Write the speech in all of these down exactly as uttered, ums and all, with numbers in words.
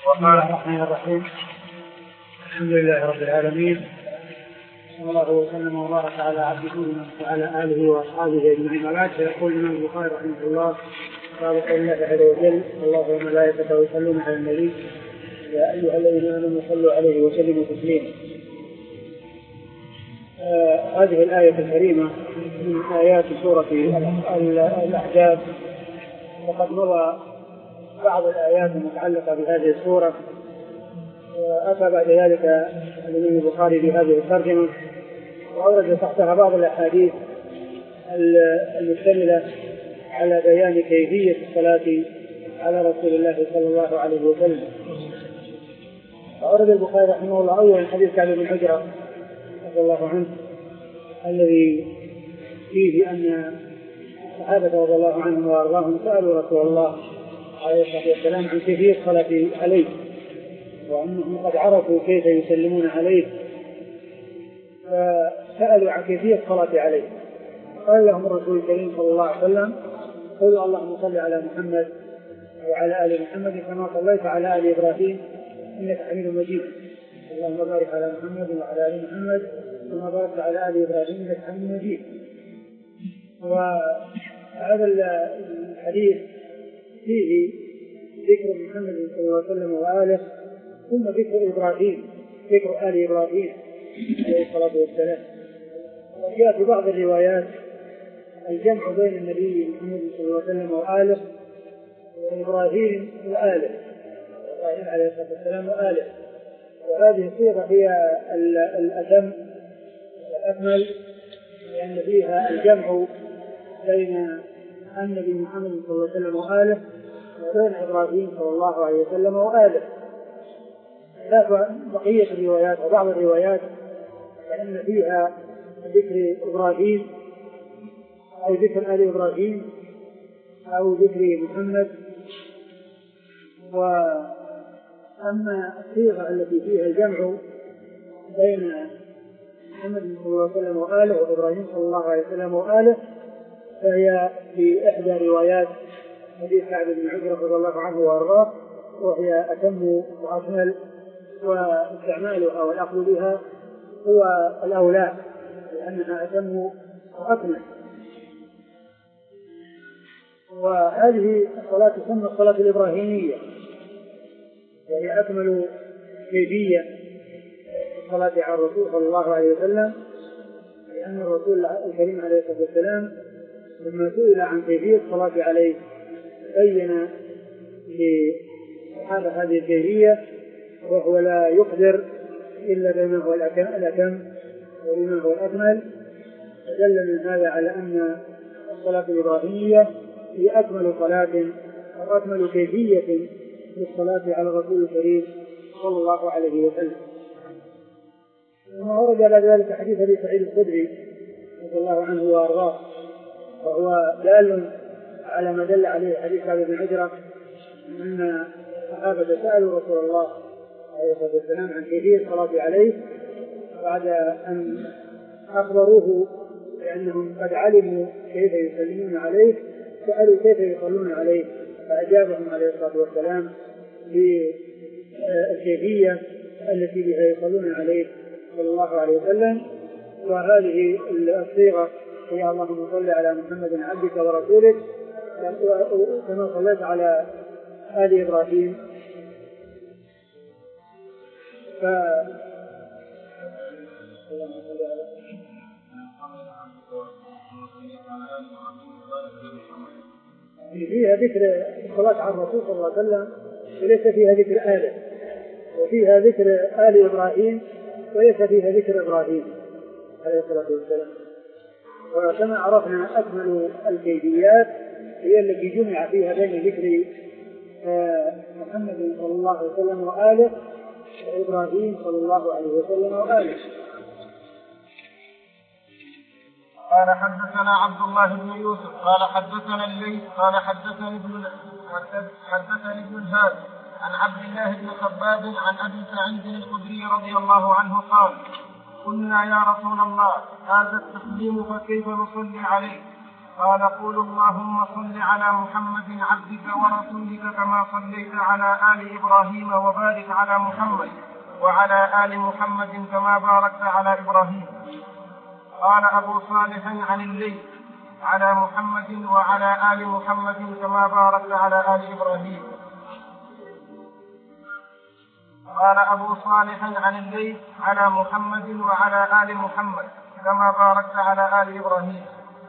بسم الله الرحمن الرحيم. الحمد لله رب العالمين، صلى الله وسلم وبارك على عبده وعلى آله وأصحابه أجمعين. وبعد فيقول الإمام البخاري رحمه الله قال قول الله عز وجل: الله وملائكته يصلون على النبي يا أيها الذين آمنوا صلوا عليه وسلموا تسليما. آه هذه الآية الكريمة من آيات سورة الأحزاب، وقد مضى بعض الآيات المتعلقة بهذه السورة، وأتى بعد ذلك الإمام البخاري بهذه الترجمة وأورد تحتها بعض الأحاديث المشتملة على بيان كيفية الصلاة على رسول الله صلى الله عليه وسلم. فأورد البخاري رحمه الله أول حديث كعب بن عجرة رضي الله عنه الذي فيه أن الصحابة رضي الله عنهم وأرضاهم سألوا رسول الله عليه الصلاة والسلام عن كيفية الصلاة عليه، وأنهم قد عرفوا كيف يسلمون عليه، فسألوا عن كيفية الصلاة عليه. قال لهم الرسول الكريم صلى الله عليه وسلم: قل اللهم صل على محمد وعلى آل محمد كما صليت على آل إبراهيم إنك حميد مجيد، اللهم بارك على محمد وعلى آل محمد كما باركت على آل إبراهيم إنك حميد مجيد. وهذا الحديث فيه ذكر محمد صلى الله عليه وسلم وآله، ثم ذكر إبراهيم، ذكر آل إبراهيم عليه الصلاة والسلام. وجاء في بعض الروايات الجمع بين النبي محمد صلى الله عليه وسلم وآله وإبراهيم وآله، إبراهيم عليه الصلاة والسلام وآله. وهذه الصيغة هي الأتم والأكمل، لأن فيها الجمع بين النبي محمد صلى الله عليه وسلم وآله وبين إبراهيم صلى الله عليه وسلم وآله. لا بقية الروايات وبعض الروايات فإن فيها ذكر إبراهيم أو ذكر آل إبراهيم أو ذكر محمد. وأما الصيغة التي فيها الجمع بين محمد صلى الله عليه وسلم وآله وإبراهيم صلى الله عليه وسلم وآله فهي في إحدى روايات حديث كعب بن عجرة رضي الله عنه وأرضاه، وهي أتم وأكمل، واستعمالها والأخذ بها هو الأولى لأنها أتم وأكمل. وهذه الصلاة تسمى الصلاة الإبراهيمية، وهي أكمل كيفية الصلاة على الرسول صلى الله عليه وسلم، لأن الرسول الكريم عليه الصلاة والسلام لما سئل عن كيفية الصلاة عليه بين لصحابة هذه الكيفية، وهو لا يقدر إلا بما هو الأتم وبما هو الأكمل. فدل من هذا على أن الصلاة الإبراهيمية هي أكمل صلاة أو أكمل كيفية للصلاة على الرسول الكريم صلى الله عليه وسلم. وما ورد على ذلك حديث أبي سعيد الخدري رضي الله عنه وأرضاه، وهو دال على ما دل عليه حديث كعب بن عجرة أن الصحابة سألوا رسول الله عليه الصلاة والسلام عن كيفية الصلاة عليه، بعد أن أخبروه بأنهم قد علموا كيف يسلمون عليه سألوا كيف يصلون عليه، فأجابهم عليه الصلاة والسلام بالكيفية التي بها يصلون عليه صلى الله عليه وسلم. وهذه الصيغة هي اللهم صل على محمد عبدك ورسولك كما صليت على آل إبراهيم. ف فيها ذكر الصلاة على الرسول صلى الله عليه وسلم، وليس فيها ذكر آله، وفيها ذكر آل إبراهيم وليس فيها ذكر إبراهيم عليه الصلاة والسلام. وكما عرفنا أكمل الكيفيات هي التي جمع فيها بين ذكر محمد صلى الله عليه وسلم وآله وإبراهيم صلى الله عليه وسلم وآله. قال حدثنا عبد الله بن يوسف قال حدثنا الليث قال حدثني ابن حدثني ابن الهاد عن عبد الله بن خباب عن أبي سعيد الخدري رضي الله عنه قال: قلنا يا رسول الله هذا التسليم فكيف نصلي عليه؟ قال قول اللهم صل على محمد عبدك ورسولك كما صليت على آل إبراهيم وبارك على محمد وعلى آل محمد كما باركت على إبراهيم. قال أبو صالح عن الليث على محمد وعلى آل محمد كما باركت على آل إبراهيم. قال أبو صالح عن الليث على محمد وعلى آل محمد كما باركت على آل إبراهيم.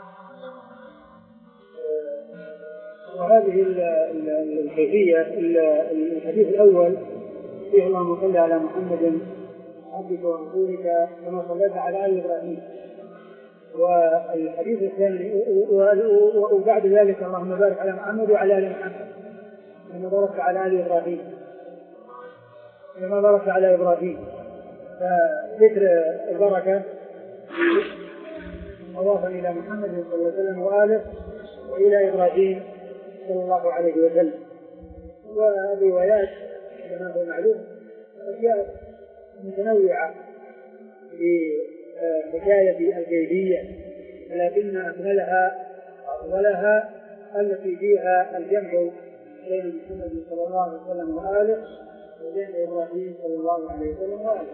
وهذه الكيفية الحديث الأول فيه اللهم صل على محمد عبدك ورسولك كما صليت على آل إبراهيم، والحديث الثاني وبعد ذلك اللهم بارك على محمد وعلى آل محمد كما باركت على آل إبراهيم كما باركت على إبراهيم. فذكر البركة أضاف إلى محمد صلى الله عليه وسلم وآله وإلى إبراهيم صلى الله عليه وسلم. وروايات كما هو معلوم أشياء متنوعة في حكاية الكيفية، لكن أكملها أفضلها التي فيها الجمع بين محمد صلى الله عليه وسلم وآله وبين إبراهيم صلى الله عليه وسلم وآله.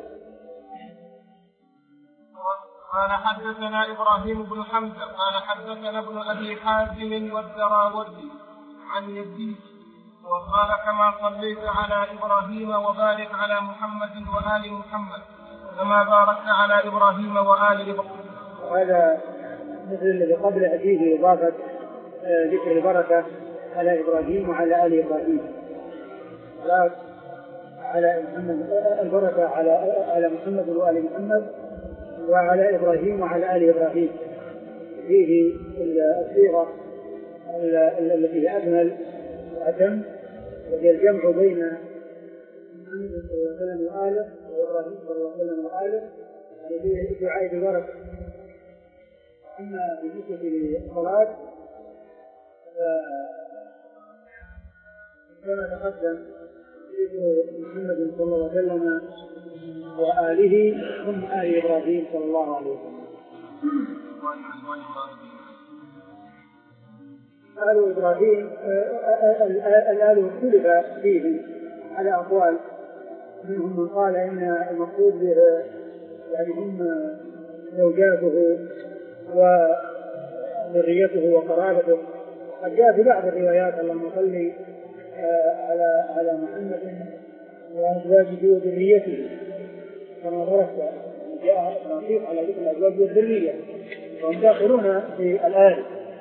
قال حدثنا إبراهيم بن حمزة قال حدثنا ابن أبي حازم والدراوردي عن يزيد وقال كما صليت على إبراهيم وبارك على محمد وآل محمد كما باركت على إبراهيم وآل إبراهيم. وهذا مثل الذي قبله فيه إضافة ذكر البركة على إبراهيم وعلى آل إبراهيم. على محمد البركة على على محمد وآل محمد وعلى إبراهيم وعلى آل إبراهيم. فيه الصيغة التي هي أكمل وأتم، وهي الجمع بين محمد صلى الله عليه وسلم وآله وإبراهيم صلى الله عليه وسلم وآله في دعاء البركة. أما بالنسبة للصلاة كما تقدم محمد صلى الله عليه وسلم وآله ثم آل إبراهيم صلى الله عليه وسلم. آل إبراهيم الآل اختلف فيه على أقوال، منهم من قال إن المقصود به يعني هم زوجاته وذريته وقرابته. قد جاء في بعض الروايات اللهم صل على على محمد وأزواجه وذريته كما ورد جاء تنصيص على ذكر الأزواج والذرية وهم داخلون في الآل.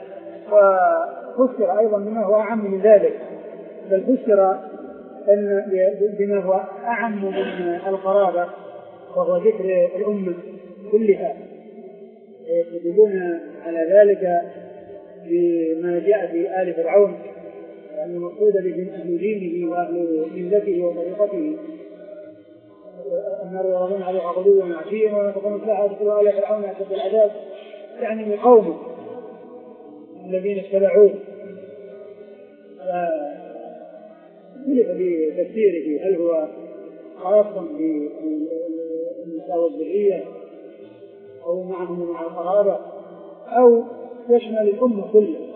وفسر أيضا بما هو أعم من ذلك، بل فسر بما هو أعم من القرابة وهو ذكر الأمة كلها. يستدلون على ذلك بما جاء في آل فرعون أن المقصود بأهل دينه وأهل ملته وطريقته النار يرضون عليها غدوا وعشيا وينفقون الساعة يدخلوا آل فرعون أشد العذاب، يعني من قومه الذين اتبعوه. اختلف بتفسيره هل هو خاصا بالنساء والذرية أو معهم ومع القرابة أو يشمل الأمة كلها.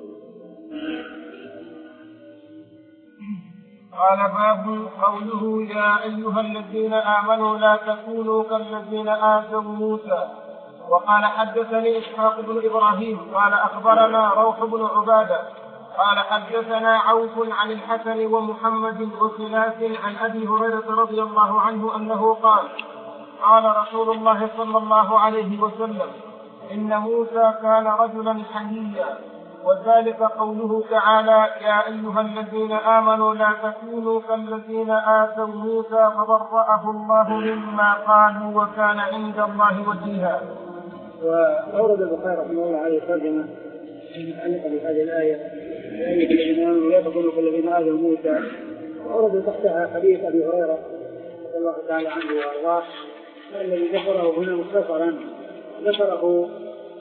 قال باب قوله يا أيها الذين آمنوا لا تكونوا كالذين آذوا موسى. وقال حدثني إسحاق بن إبراهيم قال أخبرنا روح بن عبادة قال حدثنا عوف عن الحسن ومحمد وخلاف عن أبي هريرة رضي الله عنه أنه قال قال رسول الله صلى الله عليه وسلم إن موسى كان رجلا حنيا، وذلك قوله تعالى يا أيها الذين آمنوا لا تكونوا كالذين آذوا موسى فبرأه الله مما قالوا وكان عند الله وجيها. وأورد البخاري رحمه الله عليه ترجمة متعلقة بهذه الآية يا أيها الذين آمنوا لا تكونوا كالذين آذوا موسى، وأورد تحتها حديث أبي هريرة رضي الله تعالى عنه وأرضاه الذي ذكره هنا مختصرا، ذكره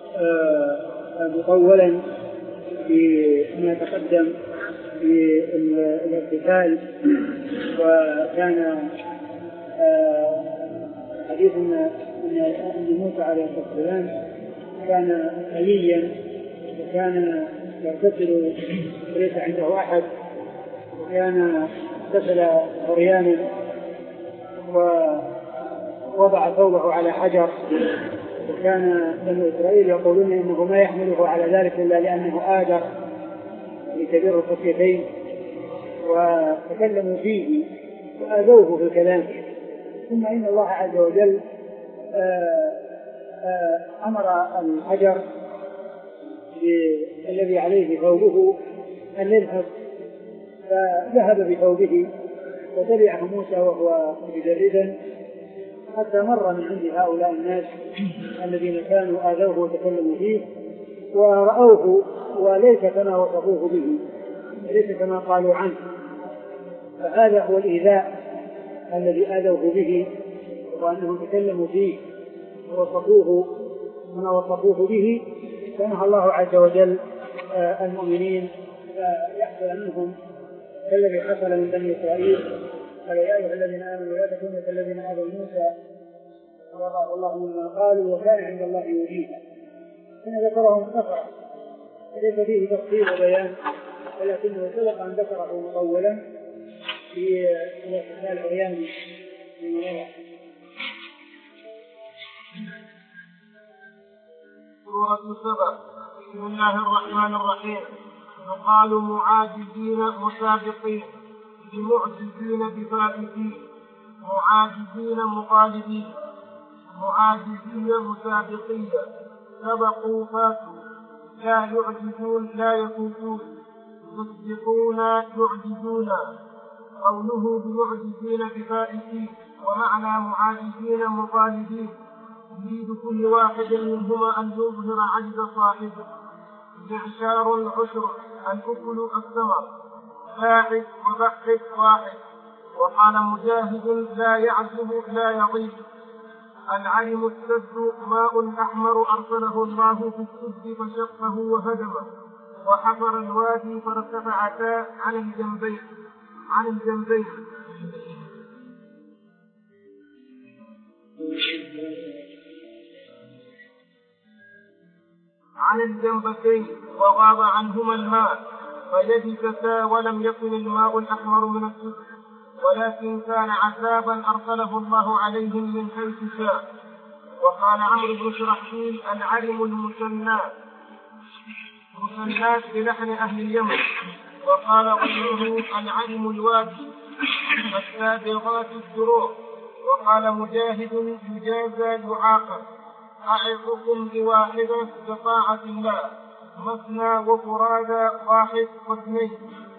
مطولا بما تقدم في الاغتسال. وكان حديث ان موسى عليه الصلاه والسلام كان حييا وكان يغتسل وليس عنده أحد، وكان اغتسل عريانا ووضع ثوبه على حجر، وكان بنو إسرائيل يقولون إنه ما يحمله على ذلك إلا لأنه آدر لكبير الخفيتين، وتكلموا فيه وآذوه في الكلام. ثم إن الله عز وجل آآ آآ أمر الحجر الذي عليه ثوبه أن يذهب، فذهب بثوبه وتبعه موسى وهو مجردا حتى مر من عند هؤلاء الناس الذين كانوا آذوه وتكلموا فيه ورأوه وليس كما وصفوه به، ليس كما قالوا عنه. فهذا هو الإيذاء الذي آذوه به، وأنهم تكلموا فيه ووصفوه ما وصفوه به. فنهى الله عز وجل المؤمنين يحصل منهم كالذي حصل من بني إسرائيل. قال يا أيها الذين آمنوا لا تكونوا كالذين آذوا موسى وبرأه الله مما قالوا وكان عند الله وجيها. هنا ذكرهم نفرا ليس فيه تفصيل وبيان، ولكنه سبق أن ذكره مطولا في مثال عريان من وراء. سورة سبع. بسم الله الرحمن الرحيم. يقال معاجزين مسابقين بمعجزين بفائزين معاجزين مطالبين معاجزين مسابقين سبقوا فاتوا لا يعجزون لا يفوتون يسبقون يعجزون. قوله بمعجزين بفائزين ومعنى معاجزين مطالبين يريد كل واحد منهما أن يظهر عجز صاحبه. إعشار عشر الأكل الثمر باعث وبحث واحد. وقال مجاهد لا يعزب لا يضيف. العلم السد ماء أحمر أرسله الله في السد فشقه وهدمه وحفر الوادي فارتفعتا عن الجنبين عن الجنبين عن الجنبتين وغاب عنهما الماء فيبستا ولم يكن الماء الأحمر من السد ولكن كان عذابا أرسله الله عليهم من حيث شاء. وقال عمرو بن شرحبيل العلم المثنات مثنات بلحن أهل اليمن. وقال غيره العلم الوادي السابغات الدروع. وقال مجاهد يجازى يعاقب. أعظكم بواحدة بطاعة الله مثنى وفرادى واحد واثنين.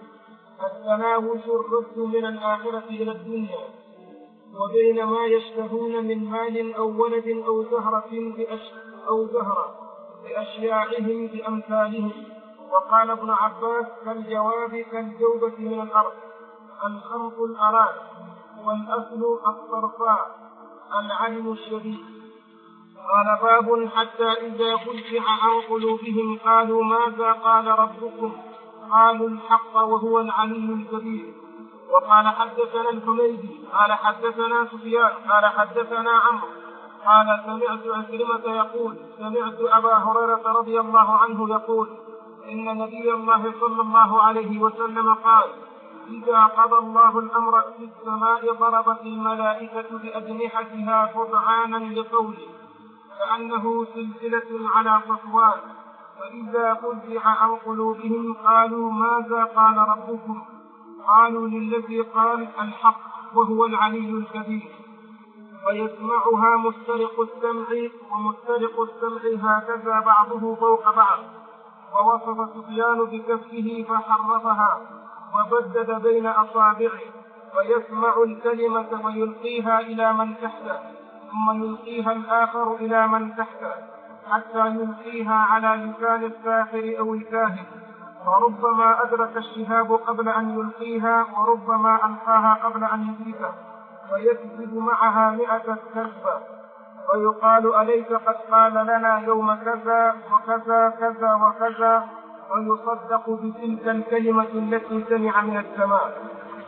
التناوش الرد من الآخرة إلى الدنيا وبين ما يشتهون من مال أو ولد أو زهرة بأش... أو زهرة بأشياعهم بأمثالهم. وقال ابن عباس كالجواب كالجوبة من الأرض. الخمط الأراد والأصل الصرفاء العلم الشديد. قال باب حتى إذا فزع عن قلوبهم قالوا ماذا قال ربكم قالوا الحق وهو العلي الكبير. وقال حدثنا الحميدي قال حدثنا سفيان قال حدثنا عمرو قال سمعت عكرمة يقول سمعت أبا هريرة رضي الله عنه يقول إن نبي الله صلى الله عليه وسلم قال إذا قضى الله الأمر في السماء ضربت الملائكة بأجنحتها خضعانا لقوله كأنه سلسلة على صفوان. فإذا فزع عن قلوبهم قالوا ماذا قال ربكم قالوا للذي قال الحق وهو العلي الكبير. ويسمعها مسترق السمع ومسترق السمع هكذا بعضه فوق بعض. ووصف سفيان بكفه فحرفها وبدد بين أصابعه. ويسمع الكلمة ويلقيها إلى من تحته ثم يلقيها الآخر إلى من تحته حتى يلقيها على لسان الساحر أو الكاهن. وربما أدرك الشهاب قبل أن يلقيها وربما ألقاها قبل أن يدركه ويكذب معها مئة كذبة. ويقال أليس قد قال لنا يوم كذا وكذا كذا وكذا ويصدق بتلك الكلمة التي سمع من السماء.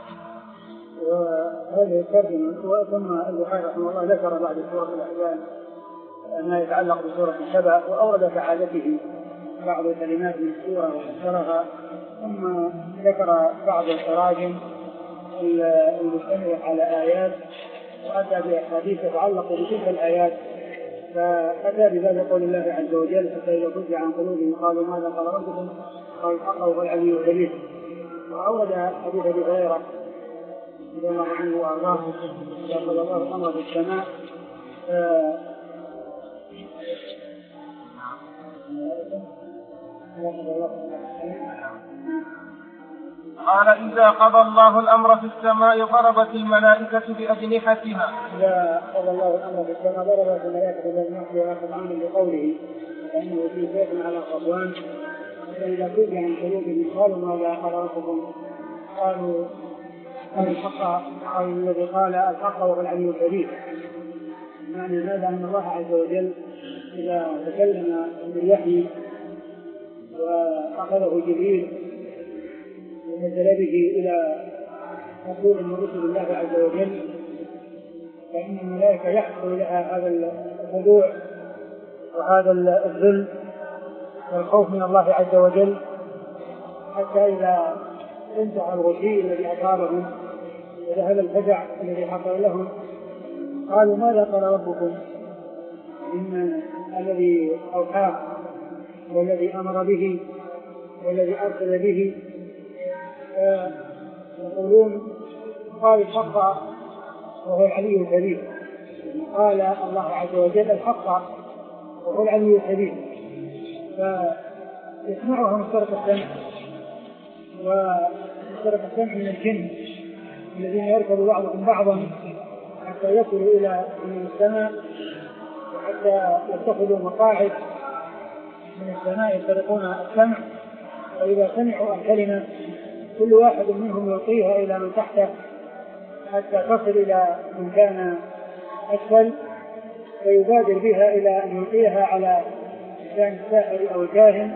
وهذه الترجمة وثم البخاري رحمه الله ذكر بعد سورة الأحزاب ما يتعلق بسورة السبع وأورد كعادته بعض الكلمات من السورة وفسرها، ثم ذكر بعض التراجم المشتملة على آيات وأتى بأحاديث تتعلق بتلك الآيات، فأتى بباب قول الله عز وجل: حتى إذا فزع عن قلوبهم قالوا ماذا قال ربكم قال الحق وهو العلي الكبير. وأورد حديث أبي هريرة رضي الله عنه وأرضاه قال الله الأمر في السماء قال: إذا قضى الله الأمر في السماء ضربت الملائكة بأجنحتها. إذا قضى الله الأمر في السماء ضربت الملائكة بأجنحتها قرآن بقوله فإنه في سيف على صفوان. فإذا فزع عن قلوبهم قالوا ماذا قال ربكم قالوا قال الحق قال الذي قال الحق وهو العلي الكبير. معنى هذا أن الله عز وجل إذا تكلم بالوحي وأخذه جبريل ونزل به إلى رسول من رسل الله عز وجل، فإن الملائكة يحصل لها هذا الخضوع وهذا الذل والخوف من الله عز وجل، حتى إذا انتهى الغشي الذي أصابهم وذهب الفزع الذي حصل لهم قالوا ماذا قال ربكم؟ إن الذي أوحاه والذي أمر به والذي أرسل به يقولون قال الحق وهو العلي الكبير. قال الله عز وجل الحق وهو العلي الكبير، فيسمعها مشترك السمع ومشترك السمع من الجن الذين يركب بعضهم بعضا حتى يصلوا إلى من السماء وحتى يتخذوا مقاعد من السماء يسترقون السمع، وإذا سمعوا الكلمة كل واحد منهم يلقيها إلى من تحته حتى تصل إلى من كان أسفل، ويبادر بها إلى أن يلقيها على كان الساحر أو الكاهن،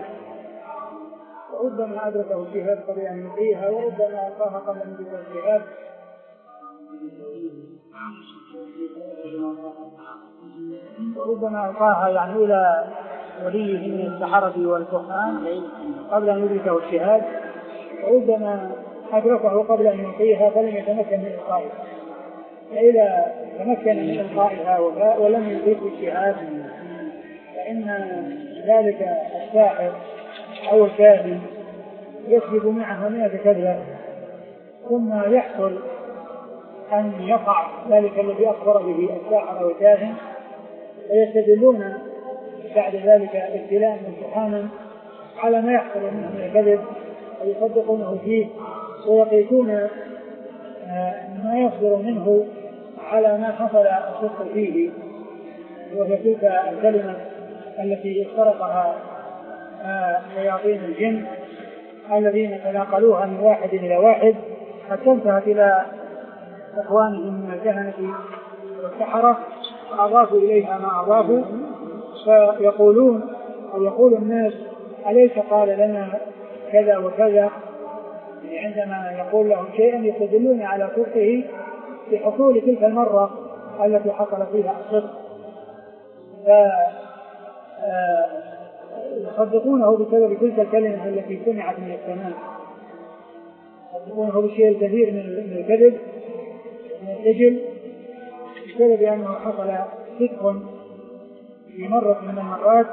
وربما أدركه الشهاب قبل أن يلقيها وربما ألقاها قبل أن يلقيها الشهاب، وربما ألقاها يعني إلى وليه من السحرة والكهان قبل أن يدركه الشهاب، وربما أدركه قبل أن يلقيها فلم يتمكن من إلقائها. فإذا تمكن من إلقائها ولم يدركه الشهاب فإن ذلك الساحر أو الكاهن يكذب معه مئة كذبة، ثم يحصل أن يقع ذلك الذي أخبر به الساحر أو الكاهن، ويستدلون بعد ذلك ابتلاء وامتحانا على ما يحصل منه من الكذب ويصدقونه فيه، ويقيسون ما يصدر منه على ما حصل الصدق فيه، وهي تلك الكلمة التي اخترقها شياطين الجن الذين تناقلوها من واحد إلى واحد حتى انتهت إلى إخوانهم من الكهنة والسحرة فأضافوا إليها ما أضافوا، فيقولون أو يقول الناس أليس قال لنا كذا وكذا، عندما يقول لهم شيئا يستدلون على صدقه بحصول تلك المرة التي حصل فيها الصدق، فيصدقونه بسبب تلك الكلمة التي سمعت من السماء، يصدقونه بالشيء الكثير من الكذب من السجل بسبب أنه حصل صدق في مرة من المرات،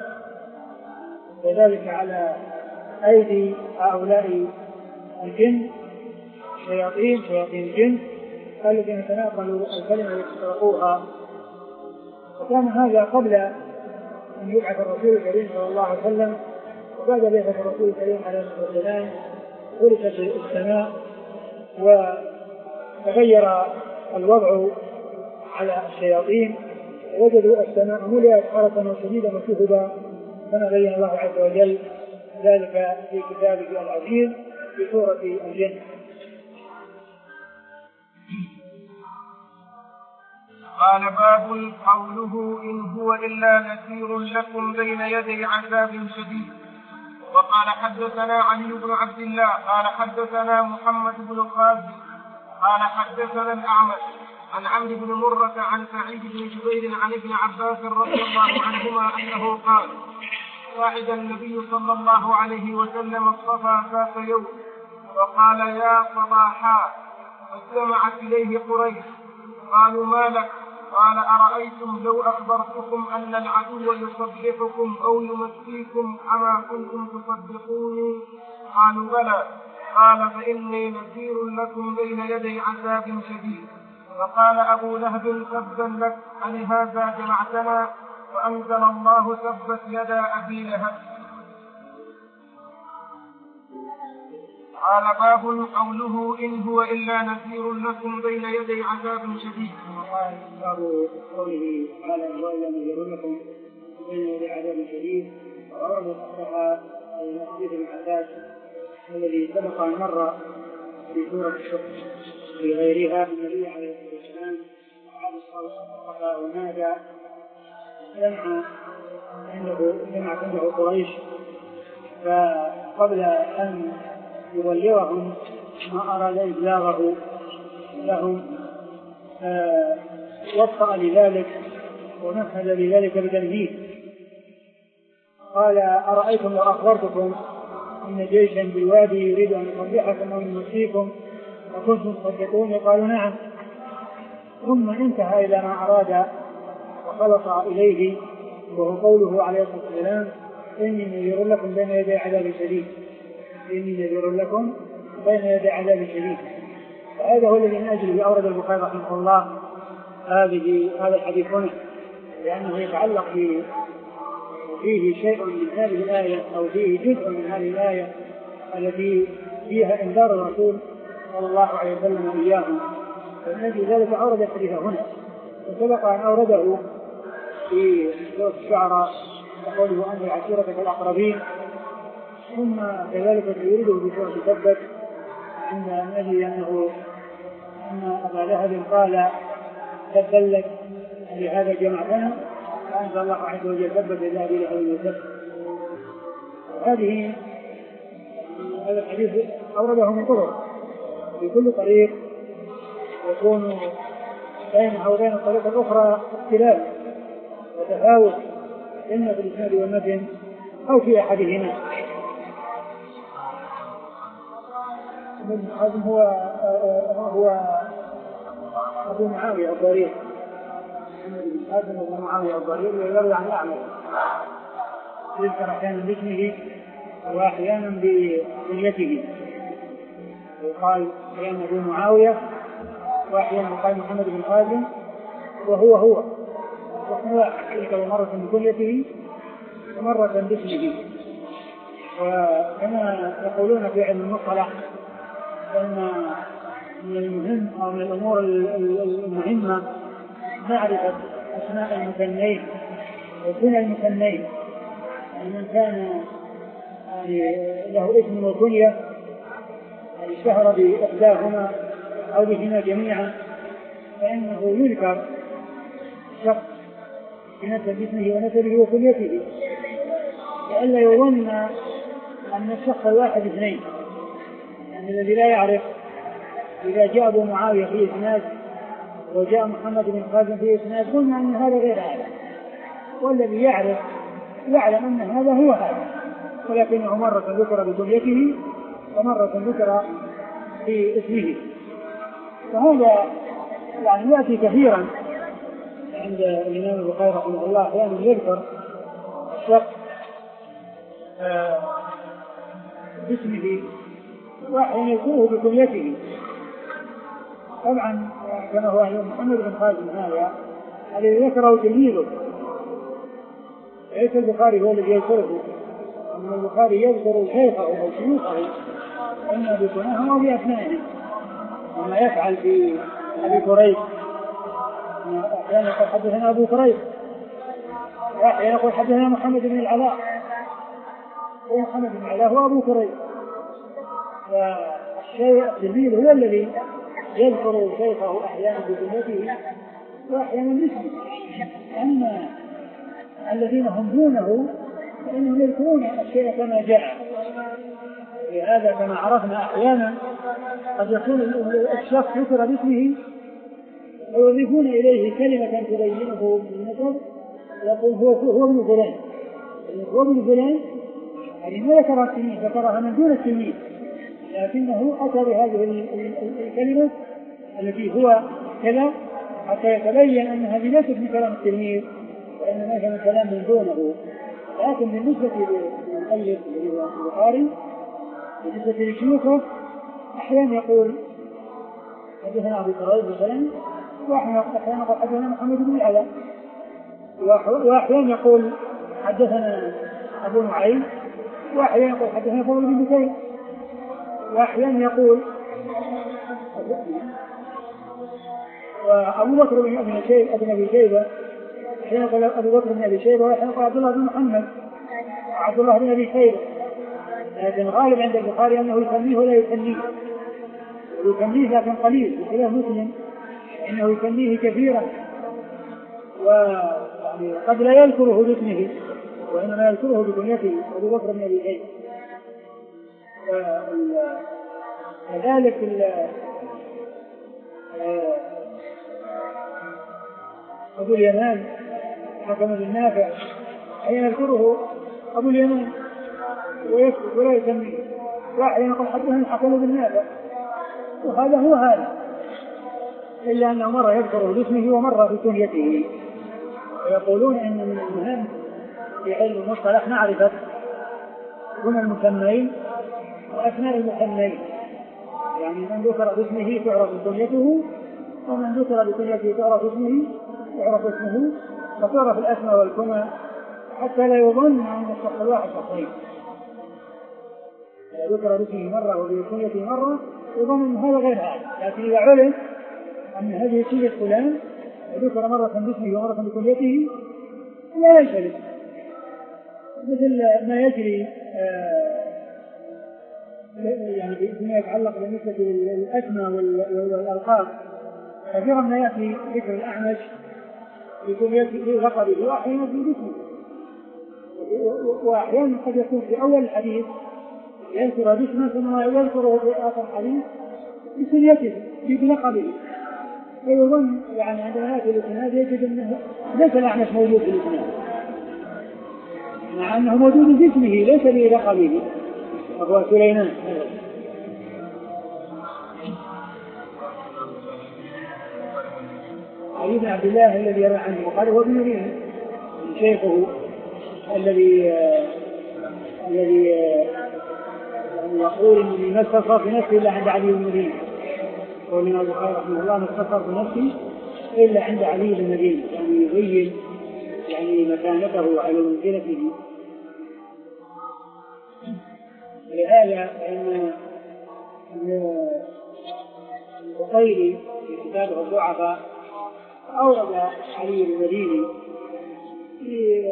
وذلك على أيدي هؤلاء الجن شياطين شياطين الجن الذين تناقلوا الكلمة ويخترقوها. وكان هذا قبل أن يبعث الرسول الكريم صلى الله عليه وسلم، وبعد بعثة الرسول الكريم عليه الصلاة والسلام خلقت السماء وتغير الوضع على الشياطين، وجدوا السماء ملئت حرسا وشديدا وشهبا، كما بين الله عز وجل ذلك في كتابه العزيز في سورة الجن. قال باب قوله إن هو إلا نذير لكم بين يدي عذاب شديد. وقال حدثنا علي بن عبد الله قال حدثنا محمد بن القاسم قال حدثنا الأعمش عن عمرو بن مرة عن سعيد بن جبير عن ابن عباس رضي الله عنهما أنه قال صعد النبي صلى الله عليه وسلم الصفا ذات يوم وقال يا صباحا، فاستمعت إليه قريش قالوا ما لك؟ قال أرأيتم لو أخبرتكم أن العدو يصبحكم أو يمسيكم أما كنتم تصدقوني؟ قالوا بلى. قال فإني نذير لكم بين يدي عذاب شديد. فقال أبو لهب تبا لك ألهذا جمعتنا؟ وأنزل الله تبت يدا أبي لهب. قال باب قوله إن هو إلا نذير لكم بين يدي عذاب شديد. وقال باب قوله تعالى إن هو إلا نذير لكم بين يدي عذاب شديد. وأورد الصحابة حديث ابن عباس الذي سبق أن مر في سورة الشق في غيرها النبي عليه الصلاة والسلام وعاد الصلاة ونادى جمع عنده جمع عنده قريش، فقبل أن يبلغهم ما أراد إبلاغه لهم آه وطأ لذلك ونفذ لذلك بتنفيذ. قال أرأيتم لو أخبرتكم إن جيشا بالوادي يريد أن يصبحكم أو يمسيكم وكنتم تصدقون؟ قالوا نعم. ثم انتهى إلى ما أراد وخلص إليه وهو قوله عليه الصلاة والسلام إني نذير لكم بين يدي عذاب شديد. إني نذير لكم بين يدي عذاب شديد. فهذا هو الذي من أجله أورد البخاري رحمه الله هذه هذا الحديث هنا، لأنه يتعلق فيه شيء من هذه الآية أو فيه جزء من هذه الآية التي فيها إنذار الرسول صلى الله عليه وسلم إياهم. فمن أجل ذلك أورد الحديث هنا، وسبق أن أورده في سورة الشعراء وقوله أن عشيرتك الأقربين، ثم كذلك يريده في سورة تبت عند النبي أنه أن أبا لهب قال تبا لك لهذا جمعتنا، فأنزل الله عز وجل تبت يدا أبي لهب وتب. هذه هذا الحديث أورده من طرق، في كل طريق يكون بينها وبين الطريق الأخرى اختلاف وتفاوت إما في الإسناد والمتن أو في أحدهما. هذا هو هو أبو معاوية الضرير، هذا أبو معاوية الضرير يروي عن الأعمش، يذكر أحيانا باسمه وأحيانا بكنيته، يقال أحيانا أبو معاوية وأحيانا يقال محمد بن خازم وهو هو يذكر مرة بكنيته ومرة باسمه. وكما يقولون في علم المصطلح أن من المهم أو من الأمور المهمة معرفة أسماء المثنين وكنى المثنين. من كان يعني له اسم وكنية يعني اشتهر بإحداهما أو بهما جميعا فإنه يذكر شخص بنسب اسمه ونسبه وكنيته، لئلا يظن أن الشخص الواحد اثنين. يعني الذي لا يعرف إذا جاء أبو معاوية في إسناد وجاء محمد بن خازم في إسناد قلنا أن هذا غير هذا، والذي يعرف يعلم أن هذا هو هذا، ولكنه مرة ذكر بكنيته ومرة ذكر في اسمه. فهذا يعني يأتي كثيرا عند الإمام البخاري رحمه الله، أحيانا يذكر الشخص باسمه وأحيانا يذكره بكنيته. طبعا كما هو محمد بن خازم هذا الذي ذكره تلميذه، ليس البخاري هو الذي يذكره، أن البخاري يذكر شيخه أو شيوخه إما بكناهم أو بأسمائهم، وما يفعل في أبي كريب أحيانا يقول حدثنا أبو كريب وأحيانا يقول حدثنا محمد بن العلاء، ومحمد بن العلاء هو أبو كريب. فالشيء التلميذ هو الذي يذكر شيخه أحيانا بكنيته وأحيانا باسمه. أما الذين هم دونه فإنهم يذكرون الشيء كما جاء. لهذا كما عرفنا أحيانا قد يكون الشخص ذكر باسمه ويضيفون إليه كلمة تبينه بالنسب، يقول هو هو ابن فلان، وابن فلان يعني ما ذكر التلميذ، ذكرها من دون التلميذ، لكنه أتى بهذه الكلمة التي هو كذا حتى يتبين أن هذه ليست من كلام التلميذ وإنما كان كلام من دونه. لكن بالنسبة للمؤلف الذي هو البخاري بالنسبة لشيوخه أحيانا يقول حدثنا أبو كريب مثلا، وأحيانا يقول حدثنا محمد بن العلاء، وأحيانا يقول حدثنا أبو نعيم، وأحيانا يقول حدثنا فضل بن بكير، وأحيانا يقول وأبو بكر بن أبي شيبة ابن أبي شيبة، أحيانا يقول أبو بكر بن أبي شيبة، وأحيانا يقول عبد الله بن محمد وعبد الله بن أبي شيبة. لكن غالب عند البخاري أنه يسميه ولا يسميه، ويسميه لكن قليل، بخلاف مسلم إنه يسميه كثيرا، وقد لا يذكره باسمه وإنما يذكره بكنيته أبو بكر بن أبي شيبة. كذلك أبو اليمان حكم بن نافع حين يذكره أبو اليمان ويسكت ولا يسميه، وحين يقول حدثنا حكم بن نافع، وهذا هو هذا، إلا أنه مرة يذكره باسمه ومرة بكنيته. ويقولون إن من المهم في علم المصطلح معرفة كن المسمين وأسماء المسمين، يعني من ذكر باسمه تعرف كنيته، ومن ذكر بكنيته تعرف اسمه تعرف اسمه، فتعرف الأسماء والكنى حتى لا يظن أن الشخص الواحد شخصين. ذكر باسمه مرة وبكنيته مرة يظن أن هذا غير هذا، لكن إذا علم أن هذه سيرة فلان وذكر مرة باسمه ومرة بكنيته لا يشغل، مثل ما يجري آه يعني فيما يتعلق بالنسبة للأسماء والألقاب. كثيرا ما يأتي ذكر الأعمش بكنيته لقبه وأحيانا في باسمه، وأحيانا قد يكون في أول الحديث يذكر باسمه ثم يذكره في آخر الحديث بكنيته بلقبه، فيظن يعني عندما يأتي الإسناد يجد أنه ليس الأعمش موجود في الإسناد، مع أنه موجود في اسمه ليس بلقبه، وهو سليمان. علي بن عبد الله الذي يروي عنه البخاري هو ابن يريم شيخه الذي الذي يقول اني ما استصغر في نفسي الا عند علي بن يريم، قول لنا البخاري رحمه الله ما استصغر في نفسي الا عند علي بن يريم، يعني يبين يعني مكانته على منزلته. لهذا فإن البخاري في كتابه الضعفاء أورد علي بن المديني في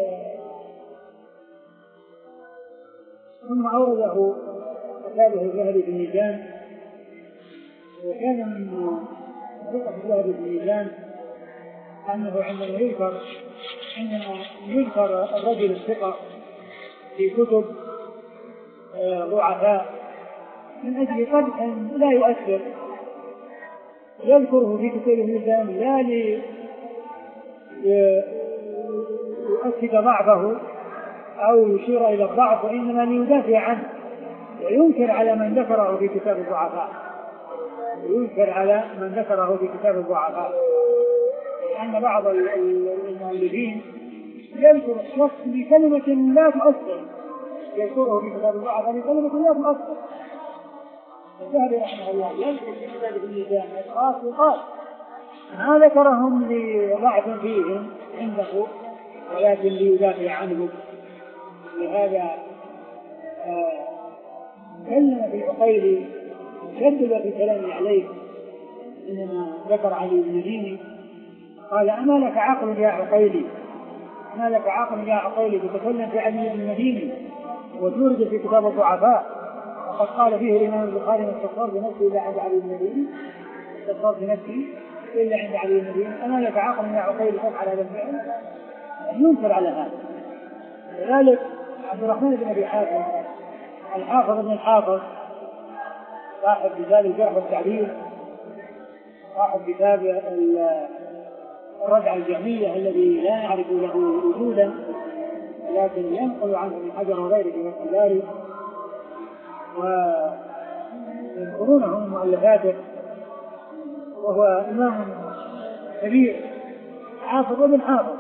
ثم أورده كتابه الذهبي في الميزان، وكان من طريقة الذهبي في الميزان أنه عندما يذكر عندما يذكر الرجل الثقة في كتب ضعفاء من أجل قدح لا يؤثر يذكره في كتاب الميزان لا ليؤكد ضعفه أو يشير إلى الضعف، وإنما ليدافع عنه وينكر على من ذكره في كتاب الضعفاء وينكر على من ذكره في كتاب الضعفاء لأن بعض المؤلفين يذكر الشخص بكلمة لا تؤثر، يذكره في كتاب الضعفاء بكلمة لا تؤثر. الذهبي رحمه الله يذكر في كتابه الميزان أشخاص وقال ما ذكرهم لضعف فيهم عنده ولكن ليدافع عنهم. لهذا تكلم في عقيل شدد في كلامه عليه إنما ذكر علي بن المديني قال أما لك عقل يا عقيلي، أما لك عقل يا عقيلي تتكلم في علي بن المديني وتورد في كتاب الضعفاء، وقد قال فيه الإمام البخاري ما استغفر بنفسي إلا عند علي بن المديني، استغفر بنفسي إلا عند علي بن المديني، أما لك عقل يا عقيلي تفعل هذا الفعل، ينكر على هذا. لذلك عبد الرحمن بن أبي حاتم الحافظ بن الحافظ صاحب كتاب الجرح والتعديل، صاحب كتاب الرجع الجهمية الذي لا نعرف له وجودا لكن ينقل عنه ابن حجر وغيره في فتح الباري ويذكرونه من مؤلفاته، وهو إمام كبير حافظ وابن حافظ.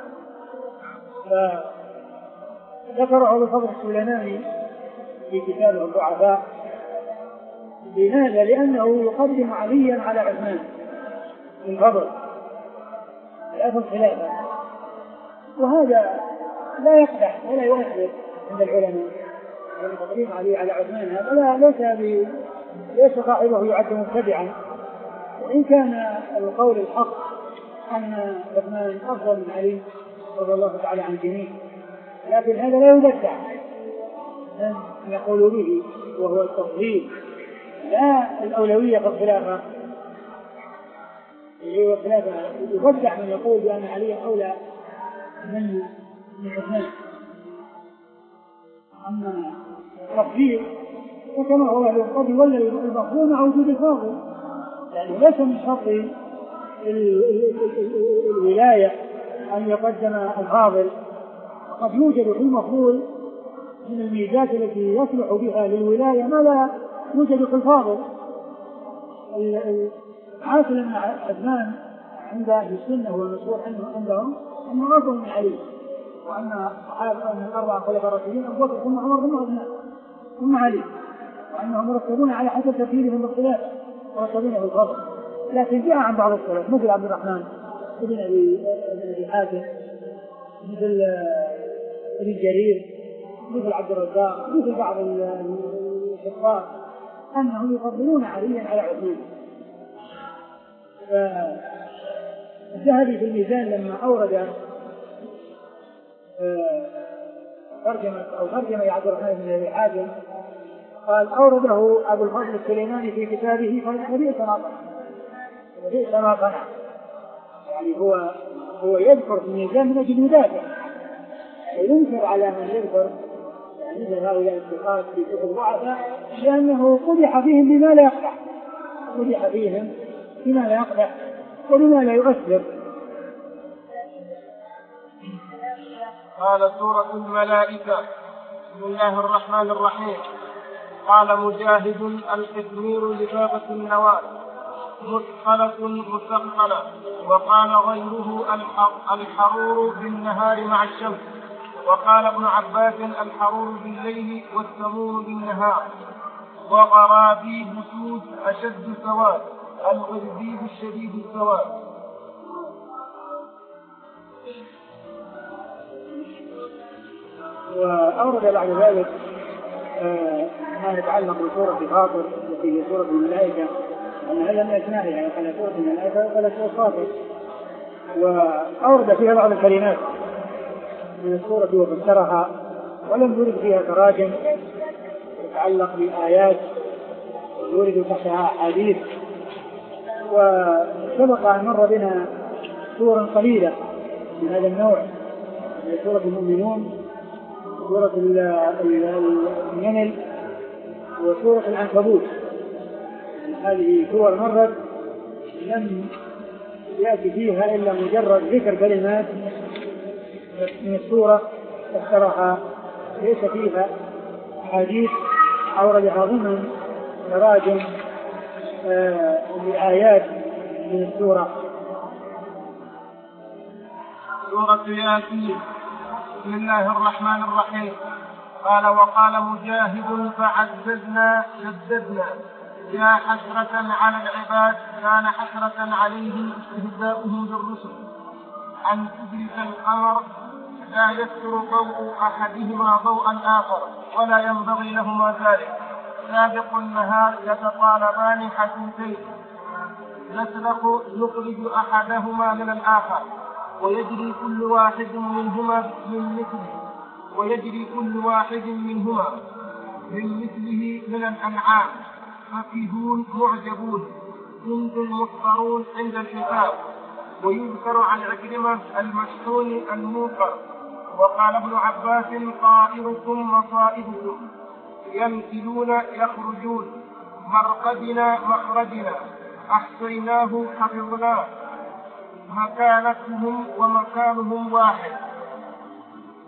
فذكره أبو الفضل السليماني في كتابه الضعفاء. لماذا؟ لأنه يقدم عليا على عثمان بن فضل خلاف الخلافة، وهذا لا يقدح ولا يؤثر عند العلماء. يعني تقديم علي على عثمان هذا لا ليس ب ليس صاحبه يعد مبتدعا، وإن كان القول الحق أن عثمان أفضل من علي رضي الله تعالى عن جميع، لكن هذا لا يبدع أن يقول به، وهو التفضيل لا الأولوية في الخلافة. الخلافة يبدع من يقول بأن علي أولى من من عثمان. أما التفضيل وكما هو القاضي ولا المفروض مع وجود الفاضل، يعني ليس من شرط الولاية أن يقدم الفاضل، قد يوجد في المفروض من الميزات التي يصلح بها للولاية ما لا يوجد في الفاضل. حاصل أن عثمان عند أهل السنة والمشهور عندهم أنه أفضل من علي، وأن الصحابة من الأربعة خلفاء الراشدين أبو بكر ثم عمر ثم عثمان ثم علي، وأنهم مرتبون على حسب ترتيبهم بالخلاف مرتبون بالفضل. لكن جاء عن بعض السلف مثل عبد الرحمن بن أبي حاتم، مثل ابن جرير، مثل عبد الرزاق، مثل بعض الحفاظ أنهم يفضلون عليا على عثمان. فالذهبي في الميزان لما أورد ترجمة أو ترجمة عبد الرحمن بن أبي حاتم قال أورده أبو الفضل السليماني في كتابه فبئس ما قنع، فبئس ما قنع. يعني هو هو يذكر في الميزان من أجل يدافع وينكر على من يذكر يعني مثل هؤلاء الثقات في كتب الضعفاء، لأنه قدح فيهم بما لا يقدح، قدح فيهم بما لا يقدح وبما لا يؤثر. قال سورة الملائكة. بسم الله الرحمن الرحيم. قال مجاهد القطمير لبابة النواة مثقلة مثقلة، وقال غيره الحرور بالنهار مع الشمس، وقال ابن عباس الحرور بالليل والسموم بالنهار، وغرابيب سود أشد سواد، الغربيب الشديد السواد. وأورد بعد ذلك آه ما يتعلق بسورة فاطر التي هي سورة الملائكة، أن هذا من أسمائها يعني قال سورة الملائكة وقال سورة فاطر، وأورد فيها بعض الكلمات من السورة وفسرها ولم يرد فيها تراجم يتعلق بآيات يرد تحتها أحاديث. وسبق أن مر بنا سورة قليلة من هذا النوع، سورة المؤمنون، سورة النمل، وسورة العنكبوت. هذه سور مرت لم يأتي فيها إلا مجرد ذكر كلمات من السورة فسرها، ليس فيها حديث أوردها ضمن تراجم لآيات من السورة. سورة ياسين. بسم الله الرحمن الرحيم. قال وقال مجاهد فعززنا شددنا يا حسرة على العباد كان حسرة عليهم استهزاؤهم بالرسل أن تدرك القمر لا يستر ضوء أحدهما ضوء الآخر ولا ينبغي لهما ذلك سابق النهار يتطالبان حثيثين نسلخ نخرج أحدهما من الآخر ويجري كل واحد منهما من مثله ويجري كل واحد منهما من مثله من الأنعام فكهون معجبون جند مضطرون عند الحساب. ويذكر عن عكرمة المشحون الموقر. وقال ابن عباس طائركم مصائبكم يمثلون يخرجون مرقدنا مخرجنا أحصيناه حفظناه مكانتهم ومكانهم واحد.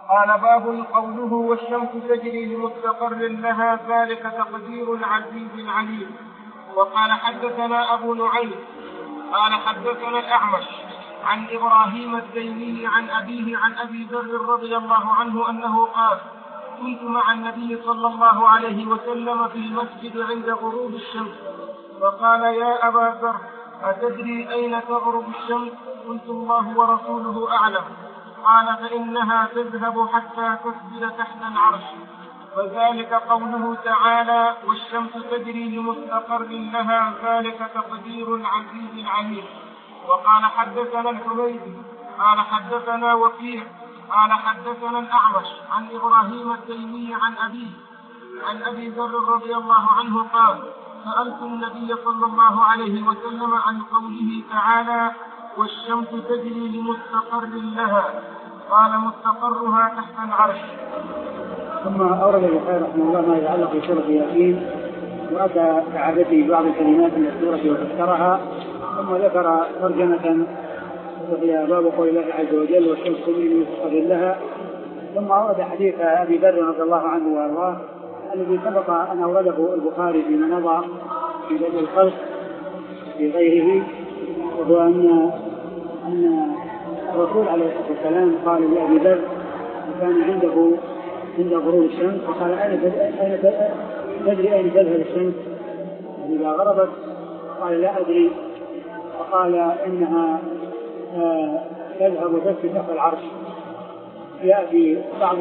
قال باب قوله والشمس تجري لمستقر لها ذلك تقدير العزيز العليم. وقال حدثنا أبو نعيم قال حدثنا الأعمش عن إبراهيم التيمي عن أبيه عن أبي ذر رضي الله عنه أنه قال كنت مع النبي صلى الله عليه وسلم في المسجد عند غروب الشمس فقال يا أبا ذر أتدري أين تغرب الشمس؟ قلت الله ورسوله أعلم. قال فإنها تذهب حتى تسجد تحت العرش. وذلك قوله تعالى والشمس تجري لمستقر لها ذلك تقدير العزيز العليم. وقال حدثنا الحميدي قال حدثنا وكيع قال حدثنا الأعمش عن إبراهيم التيمي عن أبيه عن أبي ذر رضي الله عنه قال سألت النبي صلى الله عليه وسلم عن قوله تعالى والشمس تجري لمستقر لها قال مستقرها تحت العرش. ثم أورد البخاري رحمه الله ما يتعلق بسورة ياسين وأتى كعادته بعض الكلمات من السورة وفسرها ثم ذكر ترجمة وهي باب قول الله عز وجل والشمس تجري لمستقر لها. ثم أورد حديث أبي ذر رضي الله عنه وأرضاه الذي سبق أن أورده البخاري فيما مضى في بدء الخلق في غيره، وهو أن أن الرسول عليه الصلاة والسلام قال لأبي ذر وكان عنده عند غروب الشمس فقال أين تدري أين تذهب الشمس إذا غربت؟ قال لا أدري. فقال إنها تذهب وتسجد تحت العرش. يأتي بعض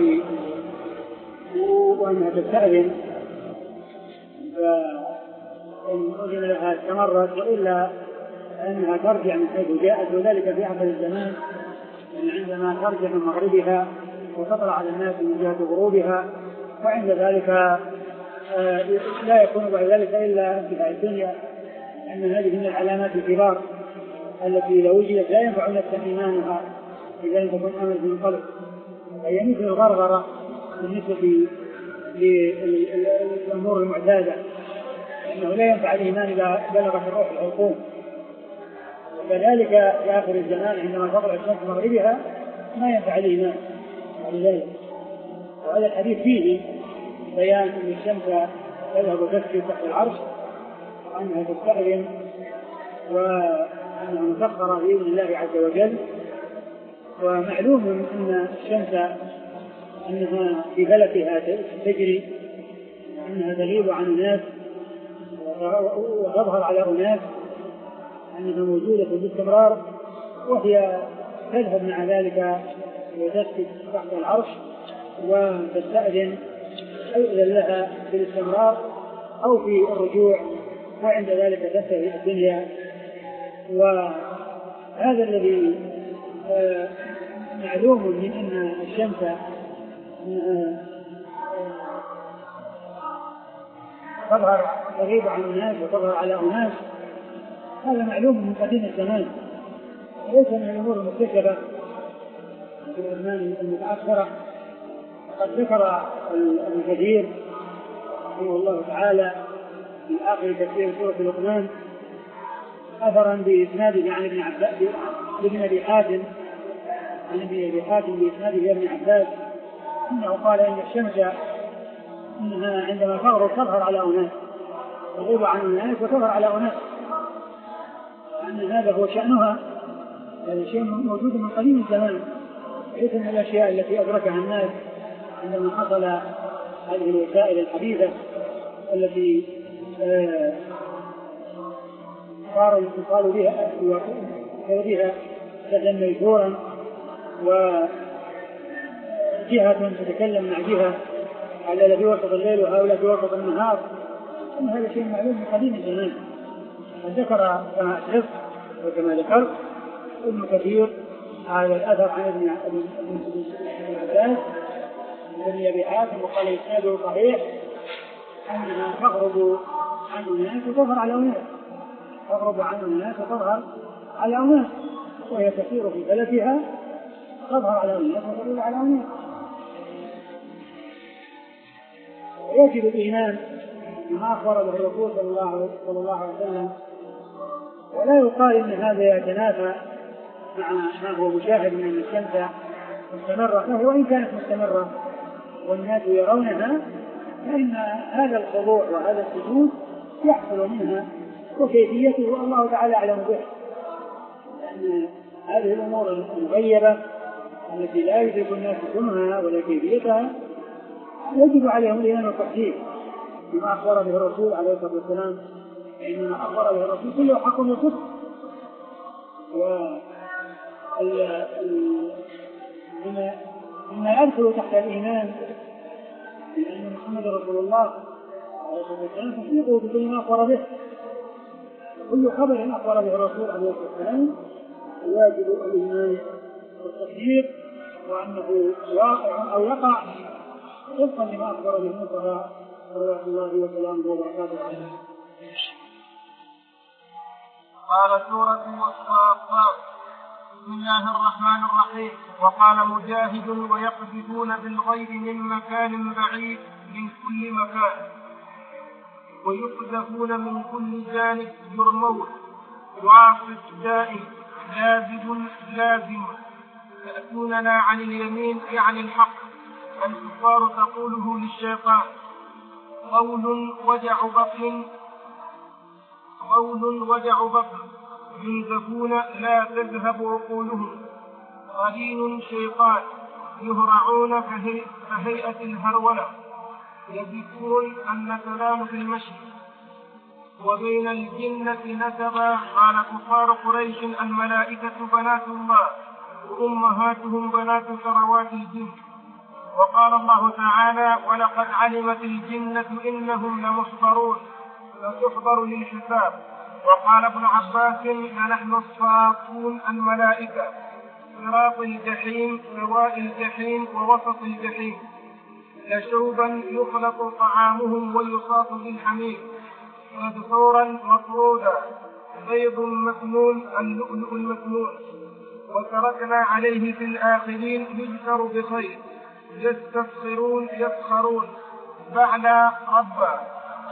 وأنها تستأذن فإن أذن لها استمرت وإلا أنها ترجع من حيث جاءت. وذلك في آخر الزمان عندما ترجع من مغربها وتطلع على الناس من جهة غروبها، وعند ذلك لا يكون بعد ذلك إلا انتهاء الدنيا. أن هذه من العلامات الكبار التي لو وجدت لا ينفع نفسا إيمانها إذا لم تكن أمل من قلب. هي مثل الغرغرة بالنسبة للأمور المعتادة، أنه لا ينفع الإيمان إذا بلغت الروح الحلقوم. وكذلك في آخر الزمان عندما تطلع الشمس مغربها ما ينفع الإيمان ولذلك. وهذا الحديث فيه بيان أن الشمس تذهب وتسجد تحت العرش وأنها تستأذن وأنها مسخرة بإذن الله عز وجل. ومعلوم أن الشمس أنها في فلكها تجري، أنها تغيب عن الناس وتظهر على أناس، أنها موجودة باستمرار، وهي تذهب مع ذلك وتسجد تحت العرش وتستأذن أيضا لها بالاستمرار أو في الرجوع، وعند ذلك تنتهي الدنيا. وهذا الذي معلوم من أن الشمس تظهر تغيب عن الناس وتظهر على أناس، هذا معلوم من قديم الزمان، ليس من الأمور المكتشفة في الأزمان المتأخرة. قد ذكر ابن كثير رحمه الله تعالى في آخر تفسير سورة لقمان أثرا بإسناده عن ابن عباس ابن أبي حاتم عن ابن أبي حاتم بإسناده ابن عباس إنه قال إن الشمس إنها عندما تغرب تظهر على أناس، تغيب عن الناس وتظهر على أناس، أن هذا هو شأنها. هذا شيء موجود من قديم الزمان، ليس من الأشياء التي أدركها الناس عندما حصل هذه الوسائل الحديثة التي صار الاتصال بها وغيرها شيئا ميسورا، وجهة تتكلم مع جهة على في وسط الليل وهؤلاء في وسط النهار. أن هذا شيء معلوم من قديم الزمان. ذكر كما أشرف وكما ذكر ابن كثير على الأثر عن ابن عباس ابن أبي حاتم وقال إسناده صحيح أنها تغرب عن الناس وتظهر على أناس، تغرب عن الناس وتظهر على أناس، وهي تسير في فلكها تظهر على الناس وتظهر على أناس. يجب الإيمان بما أخبر به الرسول صلى الله عليه وسلم، ولا يقال إن هذا يتنافى مع ما هو مشاهد من أن الشمس مستمرة، وإن كانت مستمرة والناس يرونها، فإن هذا الخضوع وهذا السجود يحصل منها، وكيفيته الله تعالى أعلم به، لأن هذه الأمور المغيبة التي لا يدرك الناس سمها ولا كيفيتها يجب عليهم الإيمان والتصديق بما أخبر به الرسول عليه الصلاة والسلام، إنما أخبر به الرسول كله حق وصدق. ومما يدخل تحت الإيمان بأن محمد رسول الله عليه الصلاة والسلام تصديقه بكل ما أخبر به، كل خبر أخبر به الرسول عليه الصلاة والسلام واجب الإيمان والتصديق، وأنه واقع أو يقع وفقا لما أخبر به المصطفى صلوات الله وسلامه وبركاته عليه. قال سورة الصافات: بسم الله الرحمن الرحيم. وقال مجاهد: ويقذفون بالغيب من مكان بعيد من كل مكان، ويقذفون من كل جانب يرمون، واصف دائم لازم لازم، يأتوننا عن اليمين يعني الحق، الكفار تقوله للشيطان، قول وجع بطن قول وجع بطن ينزفون لا تذهب عقولهم، قرين شيطان يهرعون كهيئة الهرولة، يذكرون النسلان في المشي، وبين الجنة نسبا. قال كفار قريش: الملائكة بنات الله وأمهاتهم بنات ثروات الجن. وقال الله تعالى: ولقد علمت الجنة إنهم لمحضرون فتحضر للحساب. وقال ابن عباس: لنحن الصافون الملائكة، صراط الجحيم سواء الجحيم ووسط الجحيم، لشوبا يخلط طعامهم ويصاص بالحميم، مدحورا مطرودا، بيض مكنون اللؤلؤ المكنون، وتركنا عليه في الآخرين يذكر بخير، يستفخرون يفخرون بعد ربا.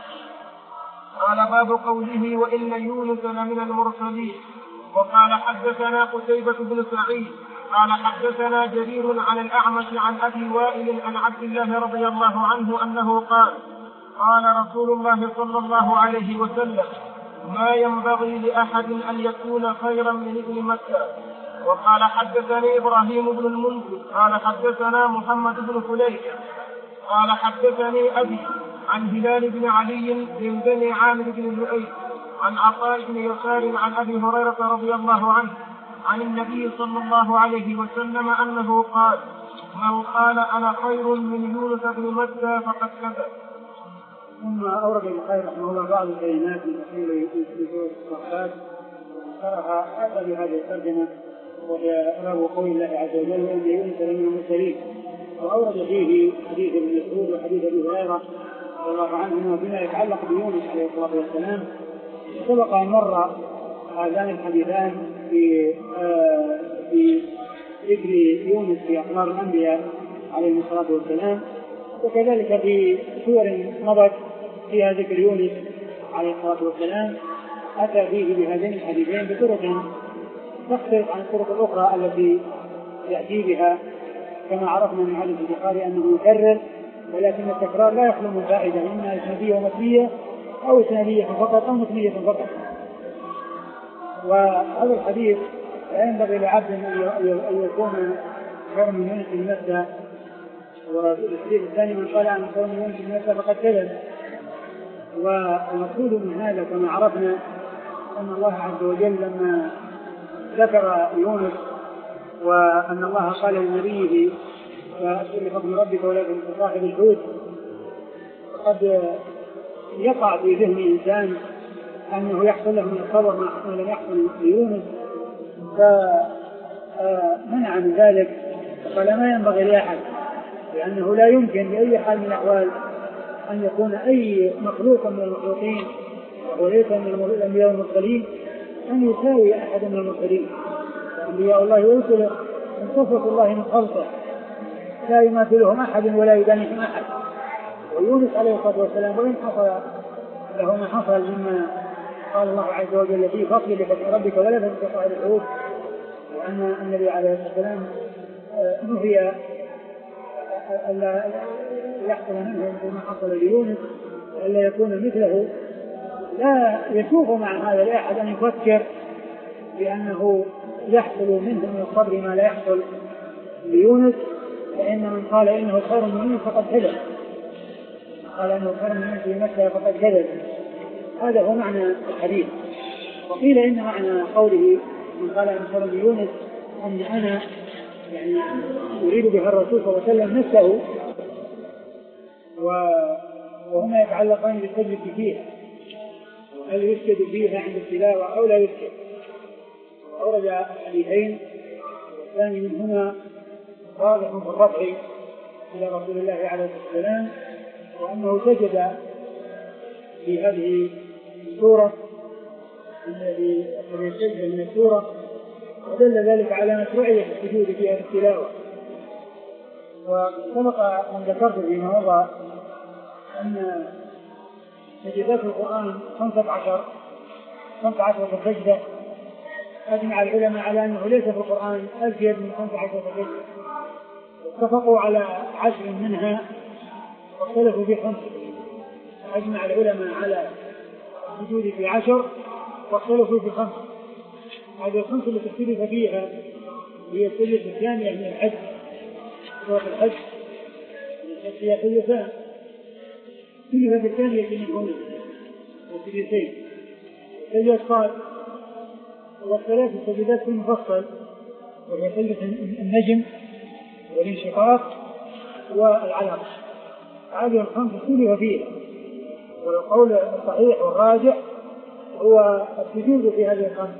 قال: باب قوله: وإن يونس لمن المرسلين. وقال: حدثنا قتيبة بن سعيد قال حدثنا جرير عن الأعمش عن أبي وائل عن عبد الله رضي الله عنه أنه قال: قال رسول الله صلى الله عليه وسلم: ما ينبغي لأحد أن يكون خيرا من ابن مكة. وقال: حدثني إبراهيم بن المنذر قال حدثنا محمد بن فليح قال حدثني أبي عن هلال بن علي بن بني عامر بن لؤي عن عطاء بن يسار عن أبي هريرة رضي الله عنه عن النبي صلى الله عليه وسلم أنه قال: من قال أنا خير من يونس بن متى فقد كذب. ثم أورد البخاري رحمه الله بعض الكلمات من تحليل سورة الصافات وذكرها أتى بهذه الترجمة، وهي باب قول الله عز وجل: وإن يونس لمن المرسلين. وأورد فيه حديث ابن مسعود وحديث أبي هريرة رضي الله عنهما فيما يتعلق بيونس عليه الصلاة والسلام. سبق أن مر هذان الحديثان في آه في ذكر يونس في أخبار الأنبياء عليه الصلاة والسلام، وكذلك في سور مضت فيها ذكر يونس عليه الصلاة والسلام أتى فيه بهذين الحديثين بطرق تختلف عن الطرق الأخرى التي يأتي بها، كما عرفنا من حديث البخاري أنه يكرر، ولكن التكرار لا يخلو من فائدة، إما إسنادية ومتنية أو إسنادية فقط أو متنية فقط. وهذا الحديث لا ينبغي لعبد أن يكون خير من يونس بن متى. والحديث الثاني: من قال أنا خير من يونس بن متى فقد كذب. والمقصود من هذا كما عرفنا أن الله عز وجل لما ذكر يونس وأن الله قال لنبيه: فأسأل لفضل ربك ولا تكن كصاحب الحوت، فقد يقع في ذهن إنسان أنه يحصل له من الصبر ما لم يحصل ليونس، فمنع من ذلك فقال: ما ينبغي لأحد، لأنه لا يمكن بأي حال من الأحوال أن يكون أي مخلوق من المخلوقين وليس من الأنبياء والمرسلين أن يساوي أحد من المرسلين. أنبياء الله ورسله من صفة الله من خلقه لا يماثلهم أحد ولا يدانيهم أحد. ويونس عليه الصلاة والسلام وإن حصل له ما حصل مما قال الله عز وجل: في فصل لفضل ربك ولا تكن كصاحب الحوت، وأن النبي عليه الصلاة والسلام نهي ألا يحصل منهم بما حصل ليونس ألا يكون مثله، لا يسوغ مع هذا الأحد أن يفكر بأنه يحصل منه من الصبر ما لا يحصل ليونس، فإن من قال إنه خير من يونس فقد كذب، قال إنه خير من يونس في مكة فقد كذب. هذا هو معنى الحديث. وقيل إن معنى قوله من قال إنه خير من يونس أن أنا يعني يريد بها الرسول صلى الله عليه وسلم نفسه، وهما يتعلقان بالسجد فيها، هل يسجد فيها عند التلاوة أو لا يسجد. أورد الحديثين، والثاني منهما واضح في الرفع إلى رسول الله عليه الصلاة والسلام، وأنه سجد في هذه السورة الذي سجد من السورة، ودل ذلك على مشروعية السجود في هذه التلاوة. وسبق أن ذكرت فيما مضى أن سجدات القرآن خمسة عشر خمسة عشر سجدة، أجمع العلماء على أنه ليس في القرآن أزيد من خمسة عشر سجدة، اتفقوا على عشر منها واختلفوا في خمس. أجمع العلماء على السجود في عشر واختلفوا في خمس. هذه الخمس التي اختلف فيها هي السجدة الثانية من الحج، سورة الحج هي ثلثان، السجدة الثانية منهم والسجدتين سجدة صاد، والثلاث السجدات في المفصل وهي سجدة النجم والانشقاق والعلق. هذه الخمس اختلف فيها، والقول الصحيح والراجح هو السجود في هذه الخمس،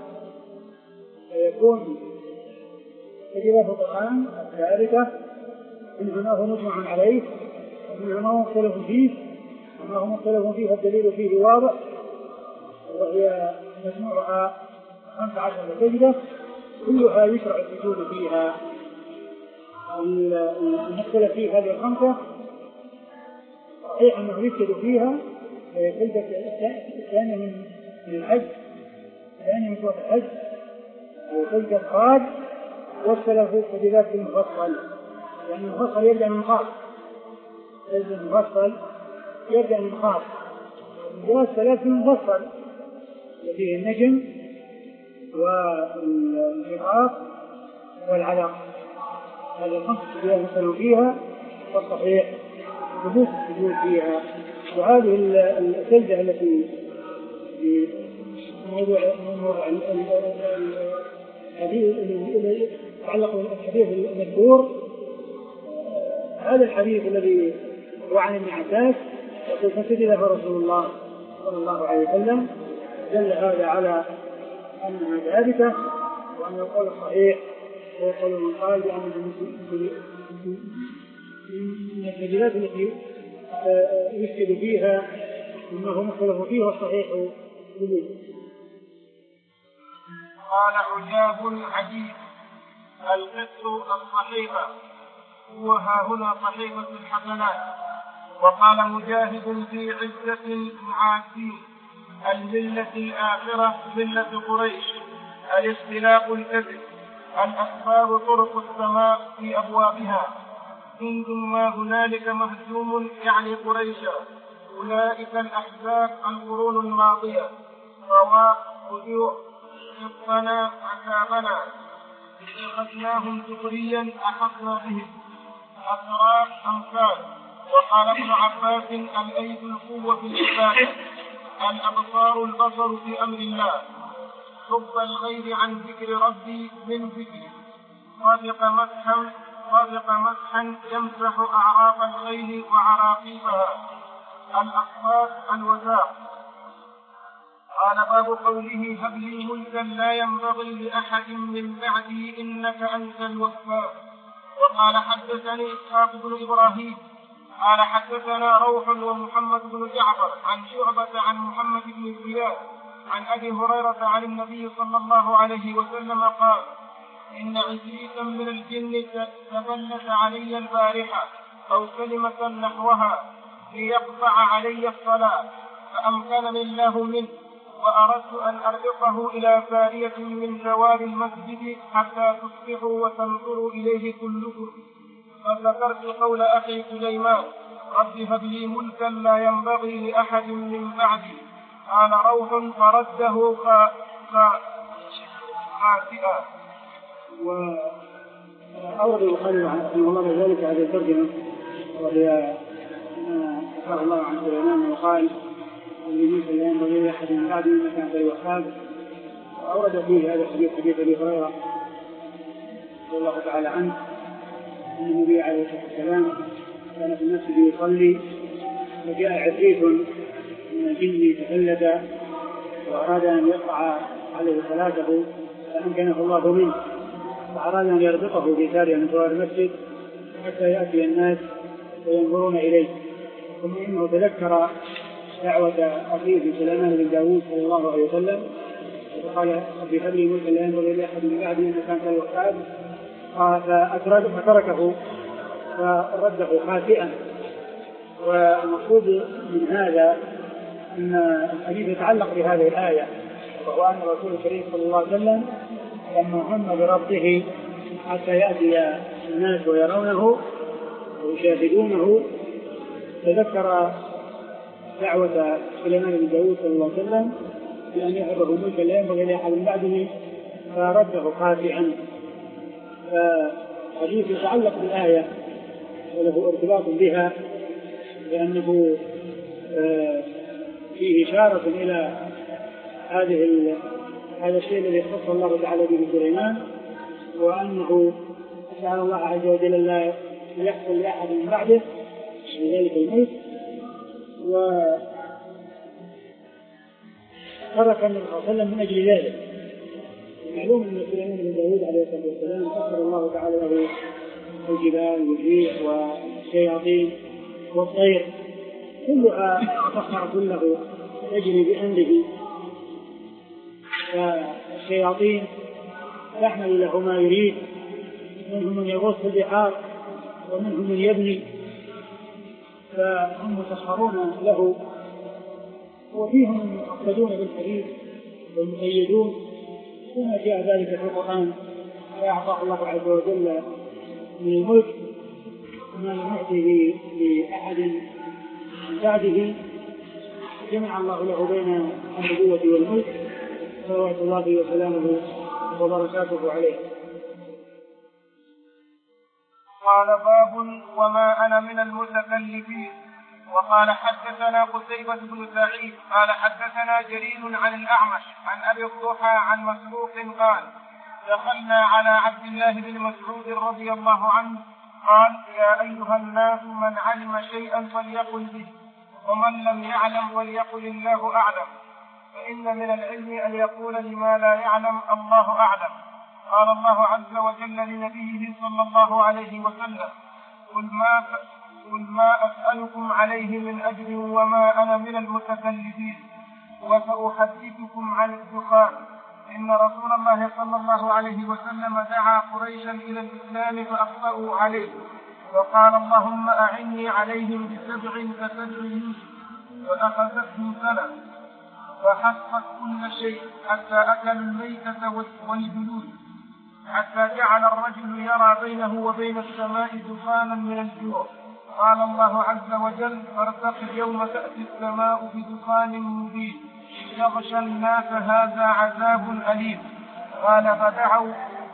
فيكون سجدات القرآن الثالثة منها ما هو مجمع عليه ومنها ما هو مختلف فيه، وما هو مختلف فيه الدليل فيه واضح، وهي مجموعها خمس عشر سجدة كلها يشرع السجود فيها. المختلف فيه هذه الخمسة صحيح أنه يسجد فيها سجدة الثانية من الحج، الثانية من سورة الحج وسجدة صاد، واختلف في السجدات في المفصل، يعني المفصل يبدأ من قاف، سجدة المفصل يبدأ من قاف، الجواز ثلاث في المفصل فيه النجم والانشقاق والعلق. هذه الخمس سجدات مثلوا فيها، والصحيح ثبوت السجود فيها. وهذه السجدة التي في موضوع الحديث يتعلق بالحديث المذكور، هذا الحديث الذي هو عن ابن عباس يقول فسجد له رسول الله صلى الله عليه وسلم، دل هذا على أنها ثابتة، وأن القول الصحيح هو قول من قال بأن من السجدات التي يسجد فيها مما هو مختلف فيه والصحيح جديد. قال عجاب عجيب القسط الصحيفة هو ها هنا صحيفة الحسنات. وقال مجاهد في عزة معادين الملة الآخرة ملة قريش، الاختلاق الكذب، الأسباب طرق السماء في أبوابها، جند ما هنالك مهزوم يعني قريشا، أولئك الأحزاب القرون الماضية، رواء خجوع حقنا عذابنا اتخذناهم سخريا أحطنا بهم أسرار أمثال. وقال ابن عباس الأيد القوة في العبادة، الأبصار البصر في أمر الله، حب الغير عن ذكر ربي من ذكري، صادق مسحا صادق مسحا يمسح أعراق الغير وعراقيبها، الأصفاد الوثاق. قال باب قوله هب لي ملكا لا ينبغي لأحد من بعدي إنك أنت الوهاب. وقال حدثني إسحاق بن إبراهيم قال حدثنا روح ومحمد بن جعفر عن شعبة عن محمد بن زياد عن أبي هريرة عن النبي صلى الله عليه وسلم قال إن عفريتا من الجن تبلت علي البارحة أو كلمة نحوها ليقطع علي الصلاة، فأمكنني الله منه وأردت أن أربطه إلى سارية من جوار المسجد حتى تصبحوا وتنظروا إليه كلكم. فذكرت قول أخي سليمان: رب هب لي ملكا لا ينبغي لأحد من بعدي. قال روح فرده خاسئا. وأورد البخاري رحمه الله ذلك هذه الترجمة، وهي ما ذكر الله عن سليمان وقال: الملك لا ينبغي لأحد من بعده إنك أنت الوهاب. وأورد فيه هذا الحديث، حديث أبي هريرة رضي الله تعالى عنه أن النبي عليه الصلاة والسلام كان في المسجد يصلي، فجاء عفريت من الجن تفلت وأراد أن يقطع عليه صلاته فأمكنه الله منه، فأراد أن يربطه في سارية من جوار المسجد حتى يأتي الناس وينظرون إليه. ثم إنه تذكر دعوة أخيه سليمان بن داود صلى الله عليه وسلم وقال: رب هب لي ملكا لا ينبغي لأحد من بعدي إنك أنت الوهاب. فتركه فرده خاسئا. والمقصود من هذا أن الحديث يتعلق بهذه الآية، وهو أن الرسول الكريم صلى الله عليه وسلم لما هم بربه حتى يأتي الناس ويرونه ويشاهدونه تذكر دعوة سليمان بن داود صلى الله عليه وسلم بأن يهبه ملكا لا ينبغي لأحد من بعده فرده خاسئا. فالحديث يتعلق بالآية وله ارتباط بها، لأنه فيه إشارة إلى هذه هذا الشيء الذي خص الله تعالى به سليمان، وأنه سأل الله عز وجل لا يحصل لأحد من بعده من ذلك الملك. وترك النبي صلى الله عليه وسلم من أجل ذلك. معلوم أن سليمان بن داود عليه الصلاة والسلام سخر الله تعالى له الجبال والريح والشياطين والطير، كلها سخر كله تجري بأمره. فالشياطين تحمل له ما يريد، منهم من يغوص في البحار ومنهم من يبني، فهم مسخرون له. وفيهم من يقتدون بالحديث والمقيدون، كما جاء ذلك في القرآن: فأعطاه الله عز وجل من الملك ما لم يعطه لأحد من بعده، جمع الله له بين النبوة والملك، صلوات الله وسلامه وبركاته عليه. قال: باب وما أنا من المتكلفين. وقال: حدثنا قتيبة بن سعيد قال حدثنا جرير عن الأعمش عن أبي الضحى عن مسروق قال: دخلنا على عبد الله بن مسعود رضي الله عنه قال: يا أيها الناس من علم شيئا فليقل به، ومن لم يعلم وليقل الله أعلم، فإن من العلم أن يقول لما لا يعلم الله أعلم. قال الله عز وجل لنبيه صلى الله عليه وسلم: قل ما, قل ما أسألكم عليه من أجر وما أنا من المتكلفين، وسأحدثكم عن الدخان. إن رسول الله صلى الله عليه وسلم دعا قريشا إلى الإسلام فأخطأوا عليه، فقال: اللهم أعني عليهم بسبع كسبع يوسف، فأخذتهم سنة فحصت كل شيء حتى أكلوا الميتة والجلود، حتى جعل الرجل يرى بينه وبين السماء دخانا من الجوع. قال الله عز وجل: فارتقب يوم تأتي السماء بدخان مبين يغشى الناس هذا عذاب أليم. قال فدعوا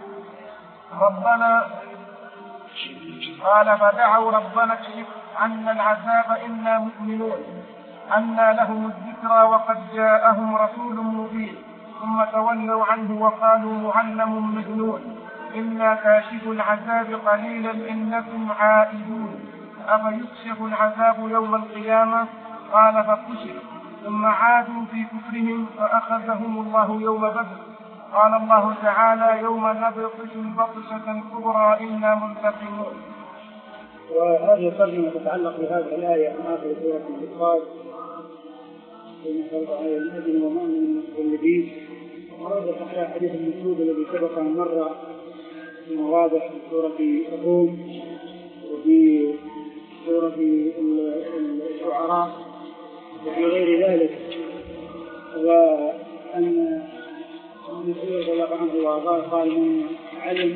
ربنا قال فدعوا ربنا اكشف عنا العذاب إنا مؤمنون. أنى لهم الذكرى وقد جاءهم رسول مبين. ثم تولوا عنه وقالوا معلم مجنون. إنا كاشف العذاب قليلا إنكم عائدون. أفيكشف العذاب يوم القيامة؟ قال فكشف. ثم عادوا في كفرهم فأخذهم الله يوم بدر. قال الله تعالى: يوم نبطش البطشة الكبرى إنا منتقمون. وهذه الترجمة تتعلق بهذه الآية من آخر سورة الإنفاق: إن فرض على الأجل وما من المتكلفين. وهذا صحيح حديث المسعود الذي سبق أن مر في مواضع في سورة الروم وفي سورة الشعراء وفي غير ذلك. و أن مسعود رضي الله عنه وقال قال من علم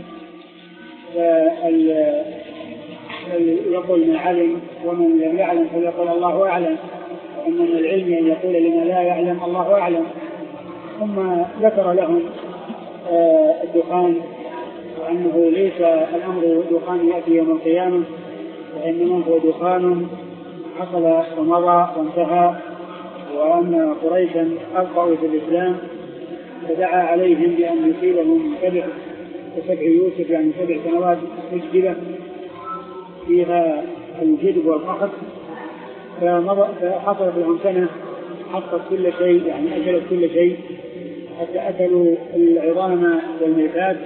يقول من علم ومن لم يعلم فليقول الله أعلم، وأن من العلم أن يقول لمن لا يعلم الله أعلم. ثم ذكر لهم الدخان وأنه ليس الأمر دخان يأتي يوم القيامة، وإنما هو دخان حصل ومضى وانتهى، وأن قريشا أبقوا في الإسلام فدعا عليهم بأن يصيبهم سبع وسبع يوسف، يعني سبع سنوات مجدبة فيها الجدب والقحط، فحصلت لهم سنة حصلت كل شيء، يعني أكلت كل شيء حتى أكلوا العظام والميتات.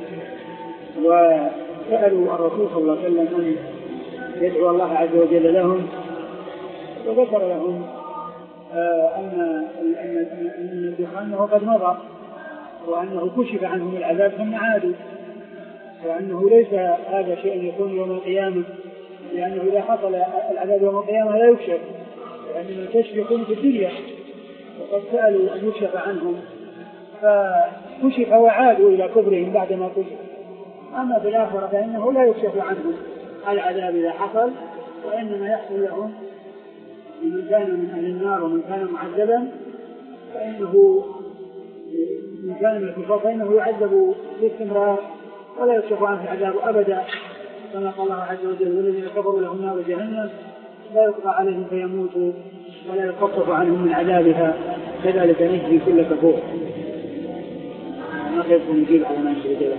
وسألوا الرسول صلى الله عليه وسلم أن يدعو الله عز وجل لهم، وذكر لهم آه أن أن الدخان قد مضى، وأنه كشف عنهم العذاب ثم عادوا، وأنه ليس هذا شيء يكون يوم القيامة، لأنه إذا حصل العذاب يوم القيامة لا يكشف، لأن الكشف يكون في الدنيا، وقد سألوا أن يكشف عنهم فكشف وعادوا إلى كبرهم بعدما كشف. أما في الآخرة فإنه لا يكشف عنهم العذاب إذا حصل، وإنما يحصل لهم من كان من أهل النار ومن كان معذبا فإنه من كان من الكفار فإنه يعذب باستمرار ولا يكشف عنه العذاب أبدا، كما قال الله عز وجل: والذين كفروا لهم نار جهنم لا يقضى عليهم فيموتوا ولا يخفف عنهم من عذابها كذلك نجزي كل كفور. ما خيركم نجيب على ما نشرك له.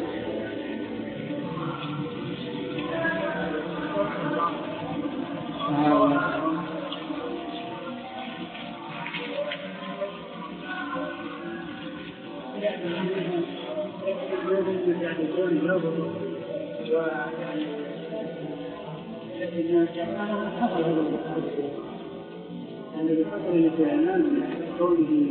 الذي حصل لسليمان من قوله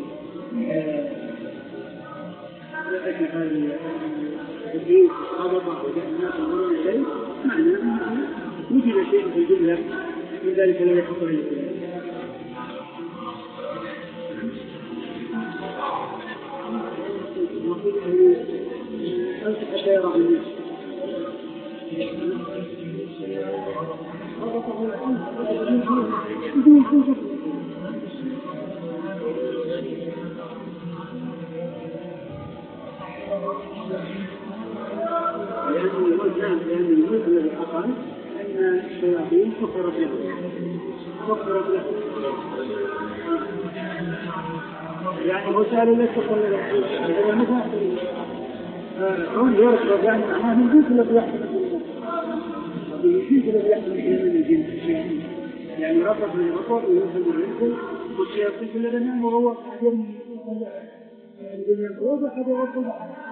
يأتي هذه الدين خبطه وجاء الناس ينظرون إليه، معنى أنه وجد شيء في الجملة من ذلك الذي حصل لسليمان. وقيله ألف حتى يرى الناس لأن الملك الذي حصل أن الشياطين سخرت له سخرت له يعني هو سأل الله سخر له هذا مثلا كون يرسل يعني معناه من الجنس الذي يحصل الجنس الذي يحصل من الجنس، يعني رفض من الرفض ويرسل من الرسل والشياطين كل ذنب وهو أحد الدنيا القوة أحد الرسل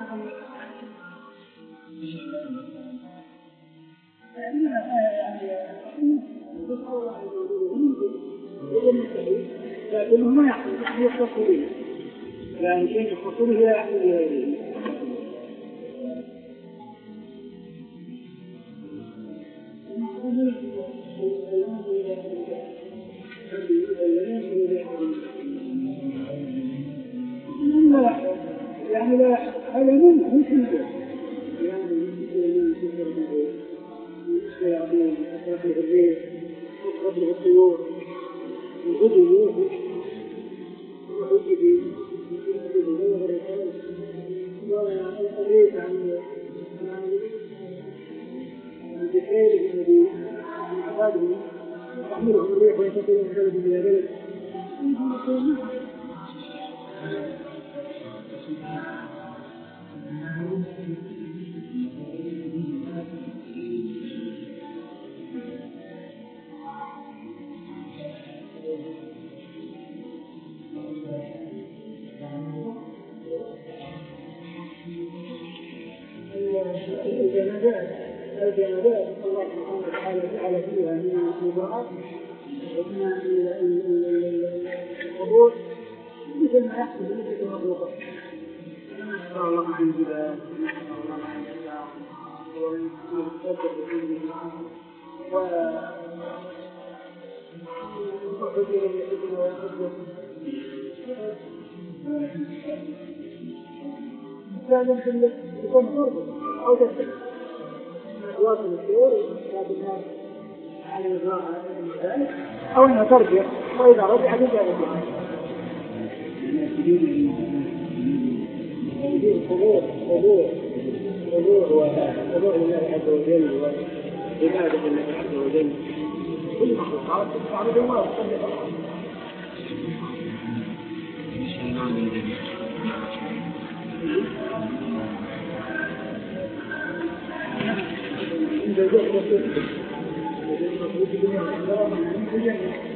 لكنه ما يحصل يختص به، يعني شيء يختص به لا يحصل به. يعني لا هذا منه ممكن يعني من كثر من الشياطين وكثرة الريح وكثرة الطيور والغدو وحجبي والريح عن بخير النبي من عباده يحملهم الريح وينتقلون من بلد إلى بلد. الجنازات الله سبحانه وتعالى جعل فيها من المبارك ومن القبور مثل ما يحصل مثل المخلوقات. نسأل الله عن الجبال، نسأل الله عن السماء، ونتصدق بكله وحجر يحبنا ويحبه لازم يكون فرض أو تسلم واصل الشعور لكن الناس على ذلك أو أنها ترجع وإذا رجع ترجع لها الخضوع خضوع خضوع وخضوع لله عز وجل وعبادة لله عز وجل كل مخلوقات تعبد الله وتصدق الله. إن جزء بسيط